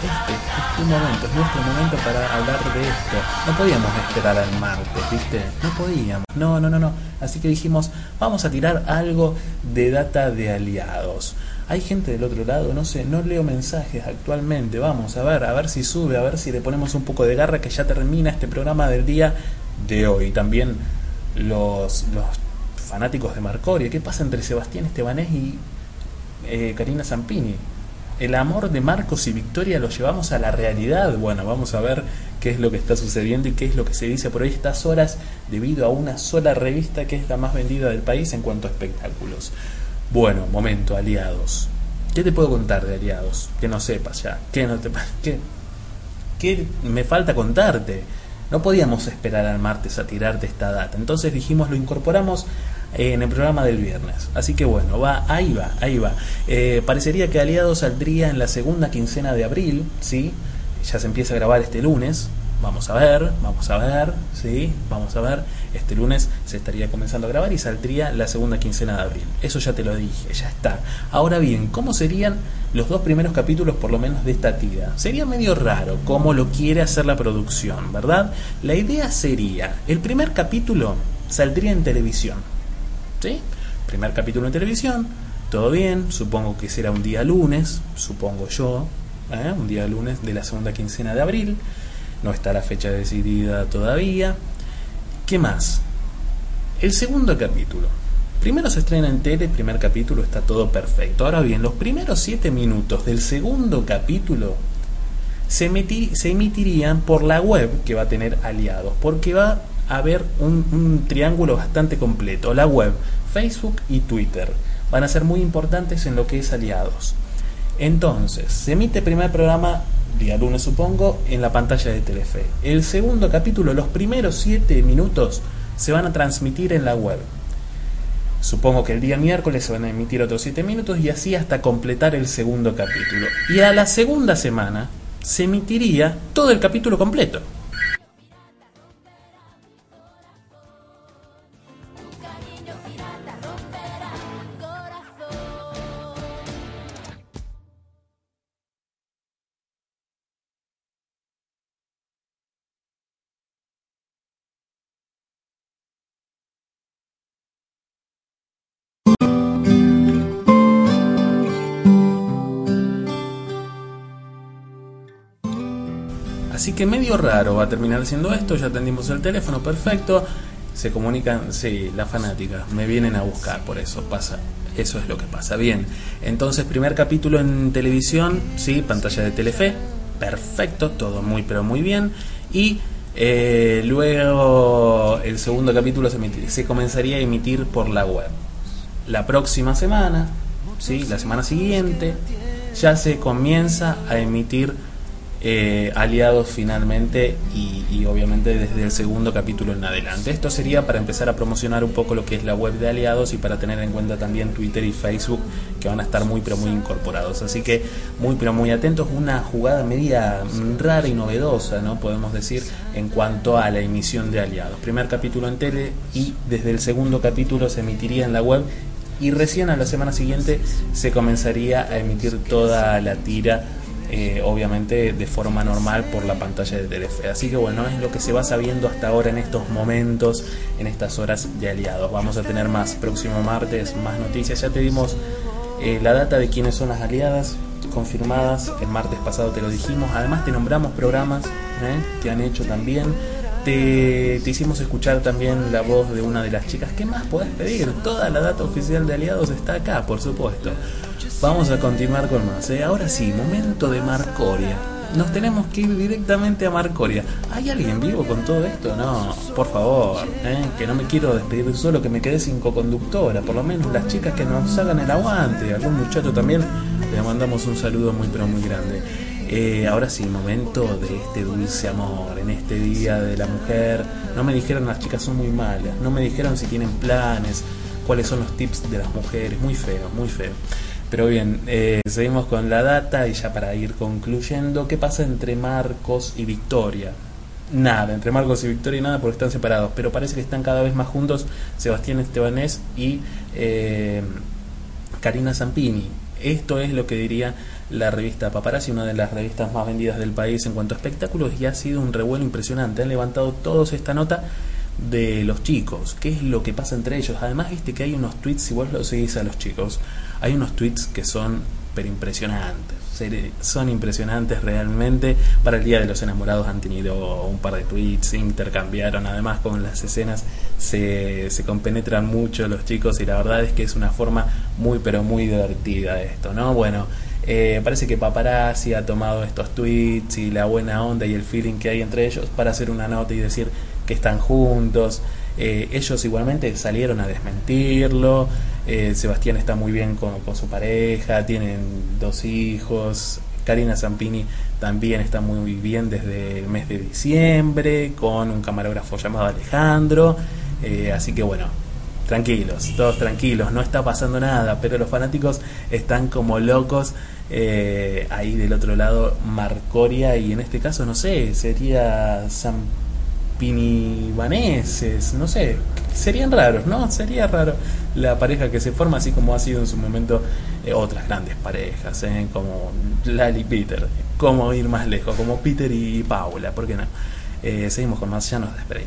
es nuestro momento para hablar de esto. No podíamos esperar al martes, ¿viste? No podíamos, no. Así que dijimos, vamos a tirar algo de data de Aliados. Hay gente del otro lado, no sé, no leo mensajes actualmente. Vamos a ver si sube, a ver si le ponemos un poco de garra, que ya termina este programa del día de hoy. También los fanáticos de Marcoria. ¿Qué pasa entre Sebastián Estebanés y Karina Zampini? El amor de Marcos y Victoria lo llevamos a la realidad. Bueno, vamos a ver qué es lo que está sucediendo y qué es lo que se dice por ahí estas horas, debido a una sola revista que es la más vendida del país en cuanto a espectáculos. Bueno, momento, Aliados. ¿Qué te puedo contar de Aliados? Que no sepas ya. ¿Qué me falta contarte? No podíamos esperar al martes a tirarte esta data. Entonces dijimos, lo incorporamos en el programa del viernes. Así que bueno, ahí va. Parecería que Aliados saldría en la segunda quincena de abril, ¿sí? Ya se empieza a grabar este lunes. Vamos a ver, ¿sí? Vamos a ver. Este lunes se estaría comenzando a grabar y saldría la segunda quincena de abril. Eso ya te lo dije, ya está. Ahora bien, ¿cómo serían los dos primeros capítulos, por lo menos, de esta tira? Sería medio raro cómo lo quiere hacer la producción, ¿verdad? La idea sería, el primer capítulo saldría en televisión, ¿sí? Primer capítulo en televisión, todo bien, supongo que será un día lunes, supongo yo, un día lunes de la segunda quincena de abril. No está la fecha decidida todavía. ¿Qué más? El segundo capítulo. Primero se estrena en tele, el primer capítulo, está todo perfecto. Ahora bien, los primeros 7 minutos del segundo capítulo se emitirían por la web que va a tener Aliados, porque va a haber un triángulo bastante completo. La web, Facebook y Twitter van a ser muy importantes en lo que es Aliados. Entonces, se emite el primer programa día lunes, supongo, en la pantalla de Telefe. El segundo capítulo, los primeros 7 minutos, se van a transmitir en la web. Supongo que el día miércoles se van a emitir otros 7 minutos y así hasta completar el segundo capítulo. Y a la segunda semana se emitiría todo el capítulo completo. Así que medio raro va a terminar siendo esto. Ya atendimos el teléfono, perfecto. Se comunican, sí, las fanáticas me vienen a buscar, por eso pasa. Eso es lo que pasa. Bien, entonces primer capítulo en televisión, sí, pantalla de Telefe, perfecto, todo muy pero muy bien. Y luego el segundo capítulo se comenzaría a emitir por la web. La próxima semana, sí, la semana siguiente, ya se comienza a emitir Aliados finalmente y obviamente desde el segundo capítulo en adelante. Esto sería para empezar a promocionar un poco lo que es la web de Aliados y para tener en cuenta también Twitter y Facebook, que van a estar muy pero muy incorporados. Así que muy pero muy atentos. Una jugada media rara y novedosa, ¿no? Podemos decir, en cuanto a la emisión de Aliados. Primer capítulo en tele y desde el segundo capítulo se emitiría en la web y recién a la semana siguiente se comenzaría a emitir toda la tira, obviamente de forma normal por la pantalla de Telefe. Así que bueno, es lo que se va sabiendo hasta ahora en estos momentos, en estas horas de Aliados. Vamos a tener más próximo martes, más noticias. Ya te dimos la data de quiénes son las aliadas confirmadas. El martes pasado te lo dijimos. Además te nombramos programas que han hecho también. Te hicimos escuchar también la voz de una de las chicas. ¿Qué más podés pedir? Toda la data oficial de Aliados está acá, por supuesto. Vamos a continuar con más. Ahora sí, momento de Marcoria. Nos tenemos que ir directamente a Marcoria. ¿Hay alguien vivo con todo esto? No, por favor, que no me quiero despedir solo, que me quedé sin coconductora. Por lo menos las chicas que nos hagan el aguante. Algún muchacho también, le mandamos un saludo muy pero muy grande. Ahora sí, momento de este dulce amor, en este día de la mujer. No me dijeron las chicas son muy malas, no me dijeron si tienen planes, cuáles son los tips de las mujeres. Muy feo, muy feo. Pero bien, seguimos con la data y ya para ir concluyendo, ¿qué pasa entre Marcos y Victoria? Nada, entre Marcos y Victoria nada, porque están separados, pero parece que están cada vez más juntos Sebastián Estebanés y Karina Zampini. Esto es lo que diría la revista Paparazzi, una de las revistas más vendidas del país en cuanto a espectáculos, y ha sido un revuelo impresionante. Han levantado todos esta nota de los chicos, qué es lo que pasa entre ellos. Además, viste que hay unos tweets, si vos lo seguís a los chicos, hay unos tweets que son pero impresionantes, son impresionantes realmente. Para el Día de los Enamorados han tenido un par de tweets, se intercambiaron, además con las escenas se compenetran mucho los chicos y la verdad es que es una forma muy pero muy divertida esto, ¿no? Bueno, parece que Paparazzi ha tomado estos tweets y la buena onda y el feeling que hay entre ellos para hacer una nota y decir que están juntos. Ellos igualmente salieron a desmentirlo. Sebastián está muy bien con su pareja, tienen 2 hijos. Karina Zampini también está muy bien desde el mes de diciembre con un camarógrafo llamado Alejandro. Así que bueno, tranquilos, todos tranquilos, no está pasando nada, pero los fanáticos están como locos. Ahí del otro lado Marcoria, y en este caso no sé, sería Zampini-Vaneses, no sé, serían raros, ¿no? Sería raro la pareja que se forma, así como ha sido en su momento otras grandes parejas, como Lali y Peter, como ir más lejos, como Peter y Paula, ¿por qué no? Seguimos con más, ya nos despedimos.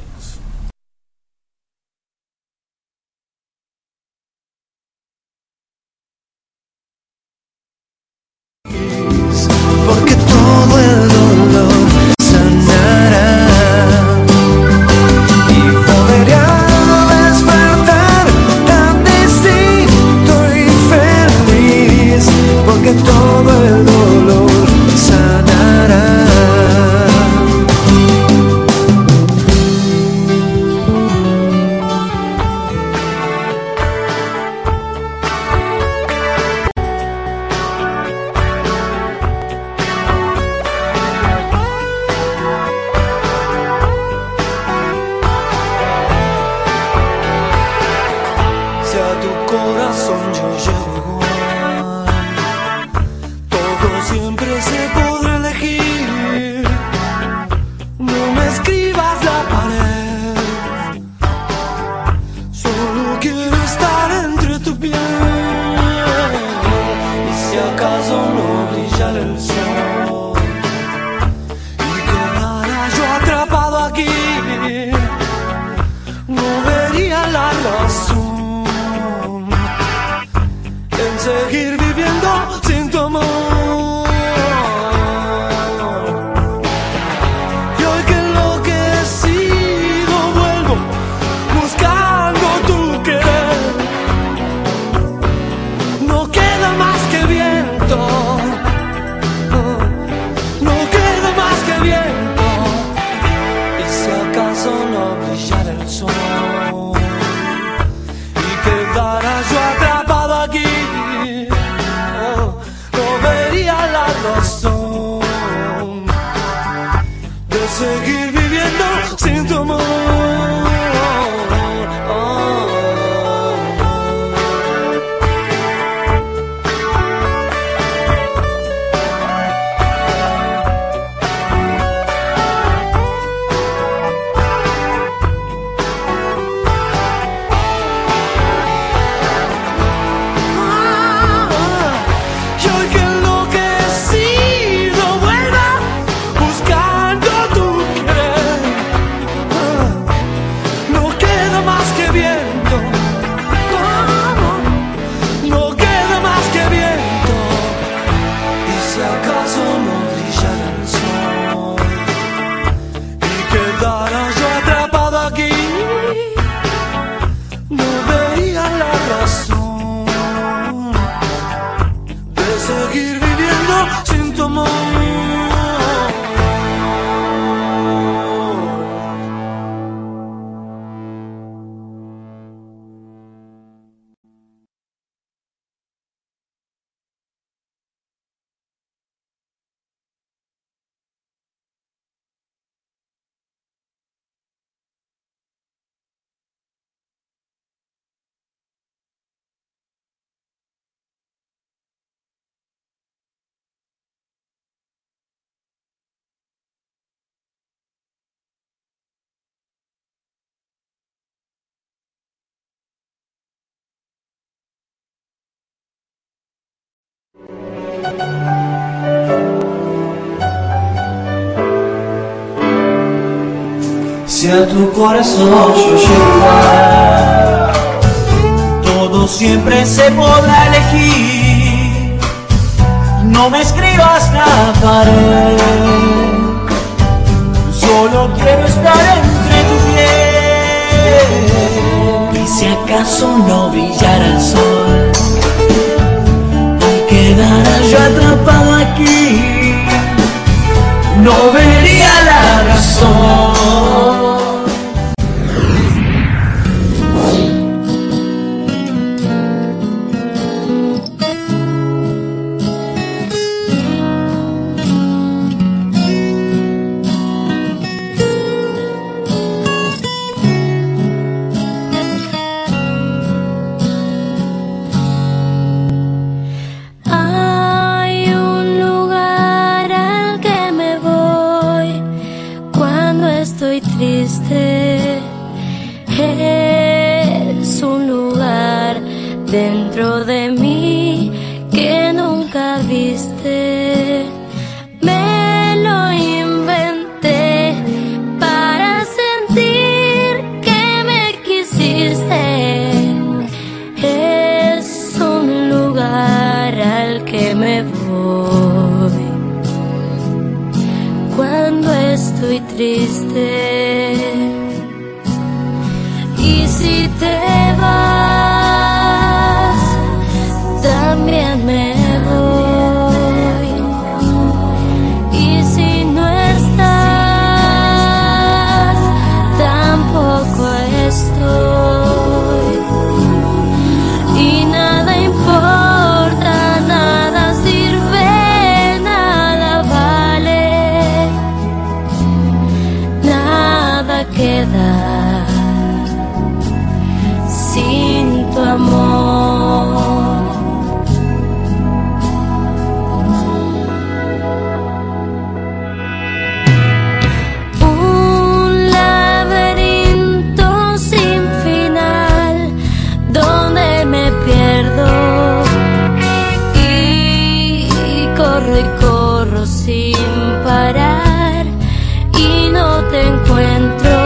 Porque todo el dolor sanará y volveré a despertar tan distinto y feliz, porque todo el dolor sanará. Seguir viviendo sin tu amor. sea tu corazón, yo llego. Todo siempre se podrá elegir. No me escribas la pared. Solo quiero estar entre tu piel. Y si acaso no brillara el sol, y quedara yo atrapado aquí, no vería la razón. Es un lugar dentro de mí que nunca viste. Me lo inventé para sentir que me quisiste. Es un lugar al que me voy cuando estoy triste. Y si te vas, también me voy. Y si no estás, tampoco estoy. Y nada importa, nada sirve, nada vale, nada queda sin tu amor. Un laberinto sin final donde me pierdo y corro sin parar y no te encuentro.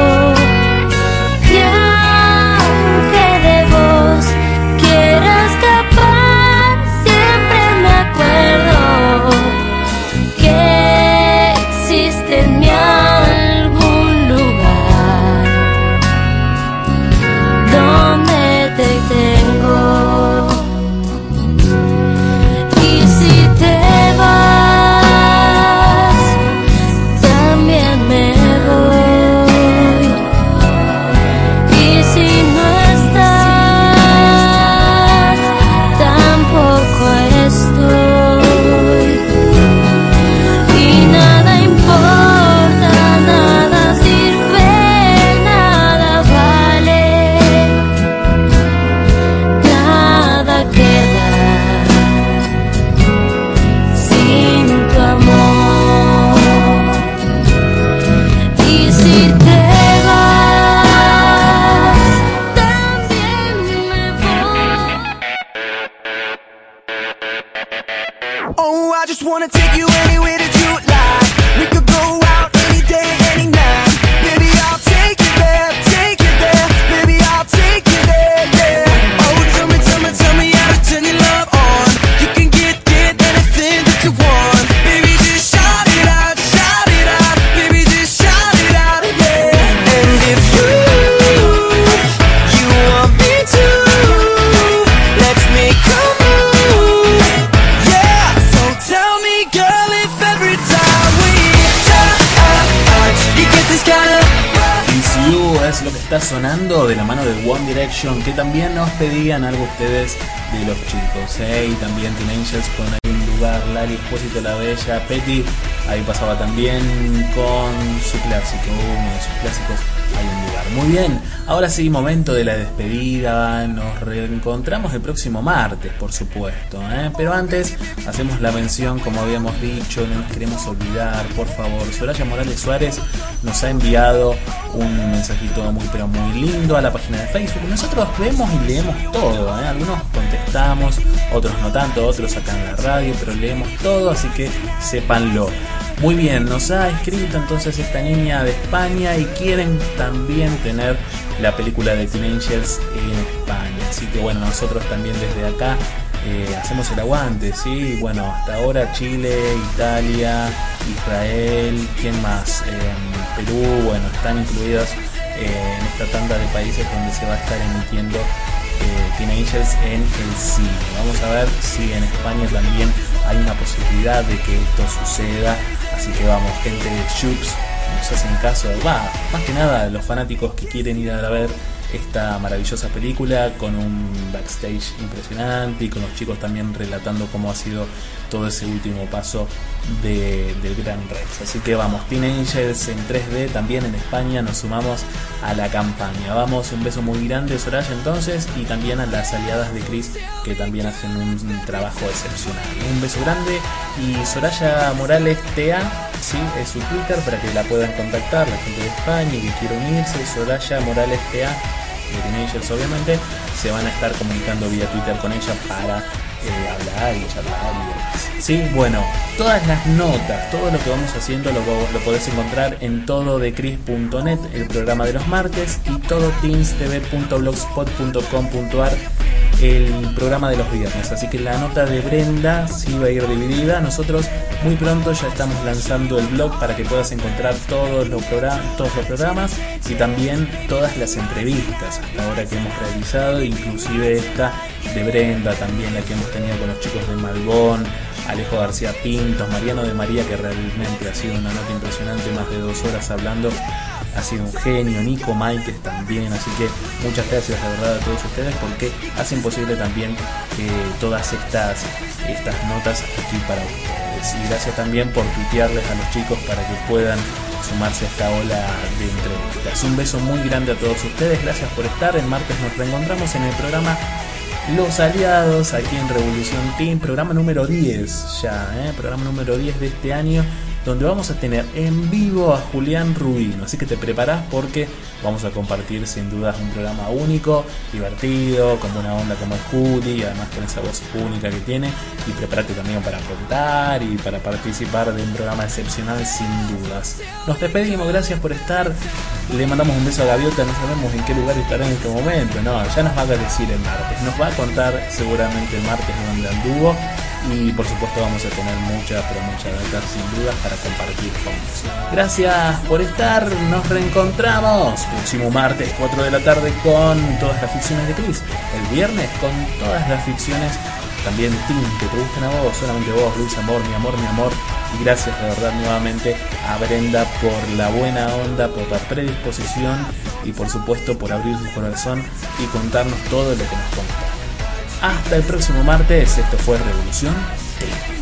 Oh, I just wanna take you anywhere that you would like. We could go out any day, any night. Baby, I'll take you there, baby, I'll take you there, yeah. Oh, tell me how to turn your love on. You can get anything that you want. Baby, just shout it out, baby, just shout it out, yeah. And if you want me to, let's make a move, yeah. So tell me, girl, if every time we touch, you get this kind of It's You es lo que está sonando de la mano de One Direction, que también nos pedían algo ustedes de los chicos, y también Teen Angels con Hay un lugar, Lali Espósito, La Bella, Petty, ahí pasaba también con su clásico, uno de sus clásicos, Hay un lugar. Muy bien, ahora sí, momento de la despedida, nos reencontramos el próximo martes, por supuesto, pero antes hacemos la mención, como habíamos dicho, no nos queremos olvidar, por favor. Soraya Morales Suárez nos ha enviado un mensajito muy pero muy lindo a la página de Facebook. Nosotros vemos y leemos todo, algunos contestamos, otros no tanto, otros acá en la radio, pero leemos todo, así que sépanlo. Muy bien, nos ha escrito entonces esta niña de España y quieren también tener la película de Teen Angels en España. Así que bueno, nosotros también desde acá hacemos el aguante, ¿sí? Bueno, hasta ahora Chile, Italia, Israel, ¿quién más? Perú, bueno, están incluidas en esta tanda de países donde se va a estar emitiendo Teen Angels en el cine. Vamos a ver si en España también hay una posibilidad de que esto suceda. Así que vamos, gente de Shoops, nos hacen caso. Más que nada los fanáticos que quieren ir a ver esta maravillosa película con un backstage impresionante y con los chicos también relatando cómo ha sido todo ese último paso del Gran Rex. Así que vamos, Teen Angels en 3D también en España, nos sumamos a la campaña. Vamos, un beso muy grande Soraya entonces, y también a las aliadas de Chris que también hacen un trabajo excepcional. Un beso grande. Y Soraya Morales TA, sí, es su Twitter para que la puedan contactar la gente de España y que quiera unirse. Soraya Morales TA de Teen Angels, obviamente se van a estar comunicando vía Twitter con ella para hablar y charlar y demás. Sí, bueno, todas las notas, todo lo que vamos haciendo lo podés encontrar en tododecris.net, el programa de los martes, y todoteenstv.blogspot.com.ar, el programa de los viernes. Así que la nota de Brenda sí va a ir dividida. Nosotros muy pronto ya estamos lanzando el blog para que puedas encontrar todos los programas y también todas las entrevistas hasta ahora que hemos realizado, inclusive esta de Brenda, también la que hemos tenido con los chicos de Malbón, Alejo García Pintos, Mariano de María, que realmente ha sido una nota impresionante, más de 2 horas hablando. Ha sido un genio, Nico Máiquez también, así que muchas gracias de verdad a todos ustedes porque hacen posible también todas estas notas aquí para ustedes. Y gracias también por tuitearles a los chicos para que puedan sumarse a esta ola de entrevistas. Un beso muy grande a todos ustedes, gracias por estar. El martes nos reencontramos en el programa Los Aliados, aquí en Revolución Team, programa número 10 ya, programa número 10 de este año, donde vamos a tener en vivo a Julián Rubino. Así que te preparás porque vamos a compartir sin dudas un programa único, divertido, con buena onda como es Juli, y además con esa voz única que tiene. Y prepárate también para preguntar y para participar de un programa excepcional sin dudas. Nos despedimos, gracias por estar. Le mandamos un beso a Gaviota, no sabemos en qué lugar estará en este momento, no, ya nos va a decir el martes, nos va a contar seguramente el martes donde anduvo. Y por supuesto vamos a tener mucha data sin dudas para compartir con vos. Gracias por estar, nos reencontramos próximo martes 4 de la tarde con todas las ficciones de Chris, el viernes con todas las ficciones también Team que te gusten a vos, solamente vos, Luis Amor, mi amor, y gracias de verdad nuevamente a Brenda por la buena onda, por la predisposición y por supuesto por abrir su corazón y contarnos todo lo que nos contó. Hasta el próximo martes, esto fue Revolución Team.